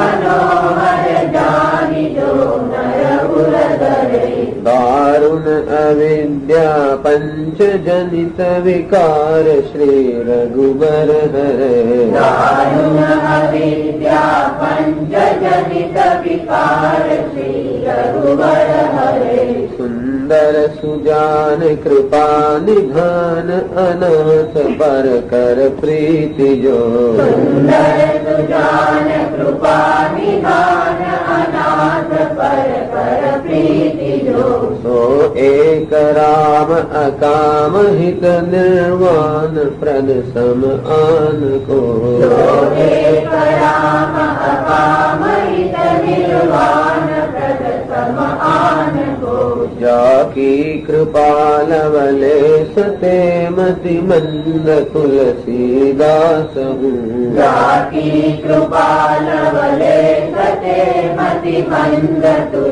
मनोहर जानि जो नर उरधरे. दारुण अविद्या पंच जनित विकार श्री रघुबर हरे. दारुण अविद्या पंच जनित विकार श्री रघुबर हरे. सुंदर सुजान कृपा निधान अनाथ पर कर प्रीति जो. सुंदर सुजान कृपा निधान अनाथ पर कर प्रीति जो. सो एक राम अकाम हित निर्वाण प्रद सम आन को. सो एक राम अकाम हित निर्वाण प्रद सम आन को. जाकी कृपा लवले सते मति मंद तुलसीदास हूँ. जाकी कृपा लवले सते मति मंद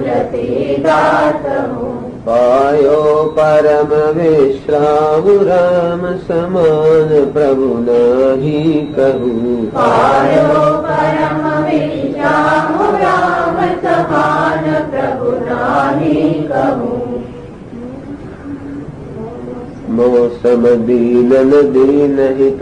तुलसीदास हूँ. पायो परम विश्राम राम समान प्रभु नाही कहूँ. पायो परम विश्राम राम समान प्रभु नाही कहूँ. मौसम दीनन दीनहित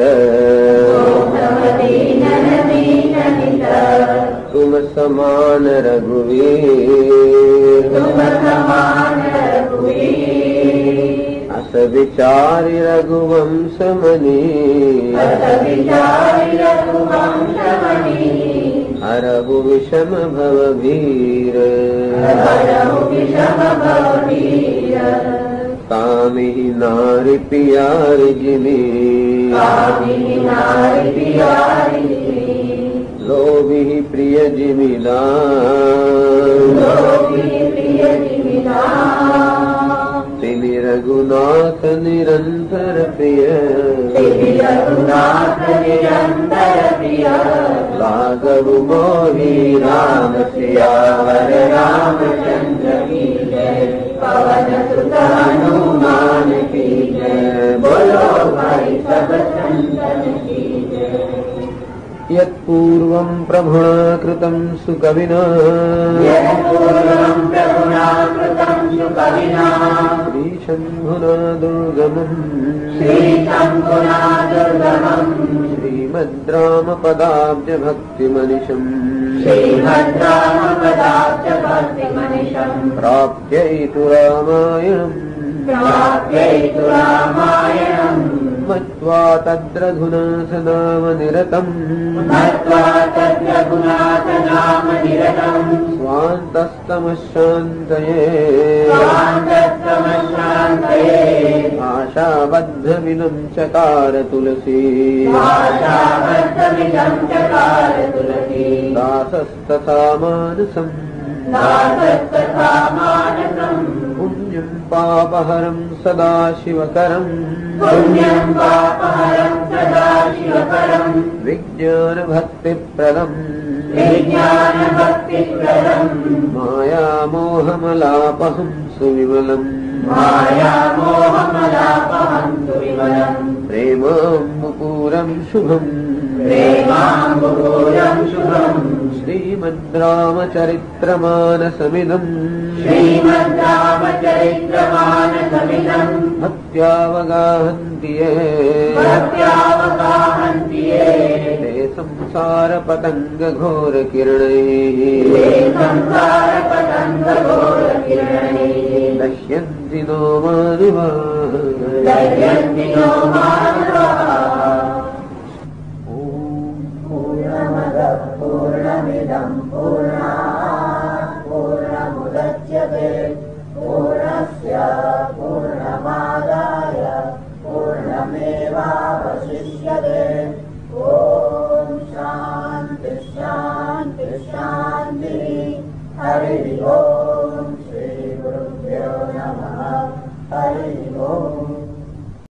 दीनन दीनहित. तुम समान रघुवीर. तुम समान रघुवीर. अस विचारि रघुवंश मनी. अस विचारि रघुवंश मनी. हरहु विषम भव भीर. हरहु विषम भव भीर. कामिहि नारि पियारि जिमि. कामिनि नारि पियारि जिमि. लोभिहि प्रिय जिमिदान. लोभिहि प्रिय जिमिदान. तिमि रघुनाथ निरंतर प्रिय. तिमि रघुनाथ निरंतर प्रिय. लाघव मोहि राम सियावर रामचंद्र की जय. पवन सुत हनुमान की जय. बोलो भाई सब संतन की जय. यत्पूर्वं प्रभुणा कृतं सुकविना. यत्पूर्वं प्रभुना कविना श्रीशम्भुना दुर्गमम् श्रीशम्भुना दुर्गमम् श्रीमद्रामपदाब्जभक्तिमनिशम् श्रीमद्रामपदाब्जभक्तिमनिशम् प्राप्यैतु रामायणम् प्राप्यैतु रामायणम् मत्वा तद्रघुनाथनामनिरतम् मत्वा तद्रघुनाथनामनिरतम् स्वान्तस्तमशान्तये स्वान्तस्तमशान्तये आशाबद्धमिदं चकार तुलसी आशाबद्धमिदं चकार तुलसी दासस्तथा मानसम् दासस्तथा मानसम् पुण्यं पापहरं सदा शिवकरम् पुण्यं पापहरं सदा शिवकरम् विज्ञानभक्तिप्रदम् विज्ञानभक्तिप्रदम् मायामोहमलापहं सुविमलम् मायामोहमलापहं सुविमलम् प्रेमाम्बुपूरं शुभम् प्रेमाम्बुपूरं शुभम् श्रीमद्रामचरित्रमानसमिदम् श्रीमद्रामचरित्रमानसमिदम् भक्त्यावगाहन्ति ये भक्त्यावगाहन्ति ये ते संसारपतङ्गघोरकिरणैः ते संसारपतङ्गघोरकिरणैः दह्यन्ति नो मानवाः दह्यन्ति नो मानवाः पूर्णमदः पूर्णमिदं पूर्णात् पूर्णमुदच्यते पूर्णस्य पूर्णमादाय पूर्णमेवावशिष्यते ॐ शान्ति शान्ति शान्तिः हरिः ओम्।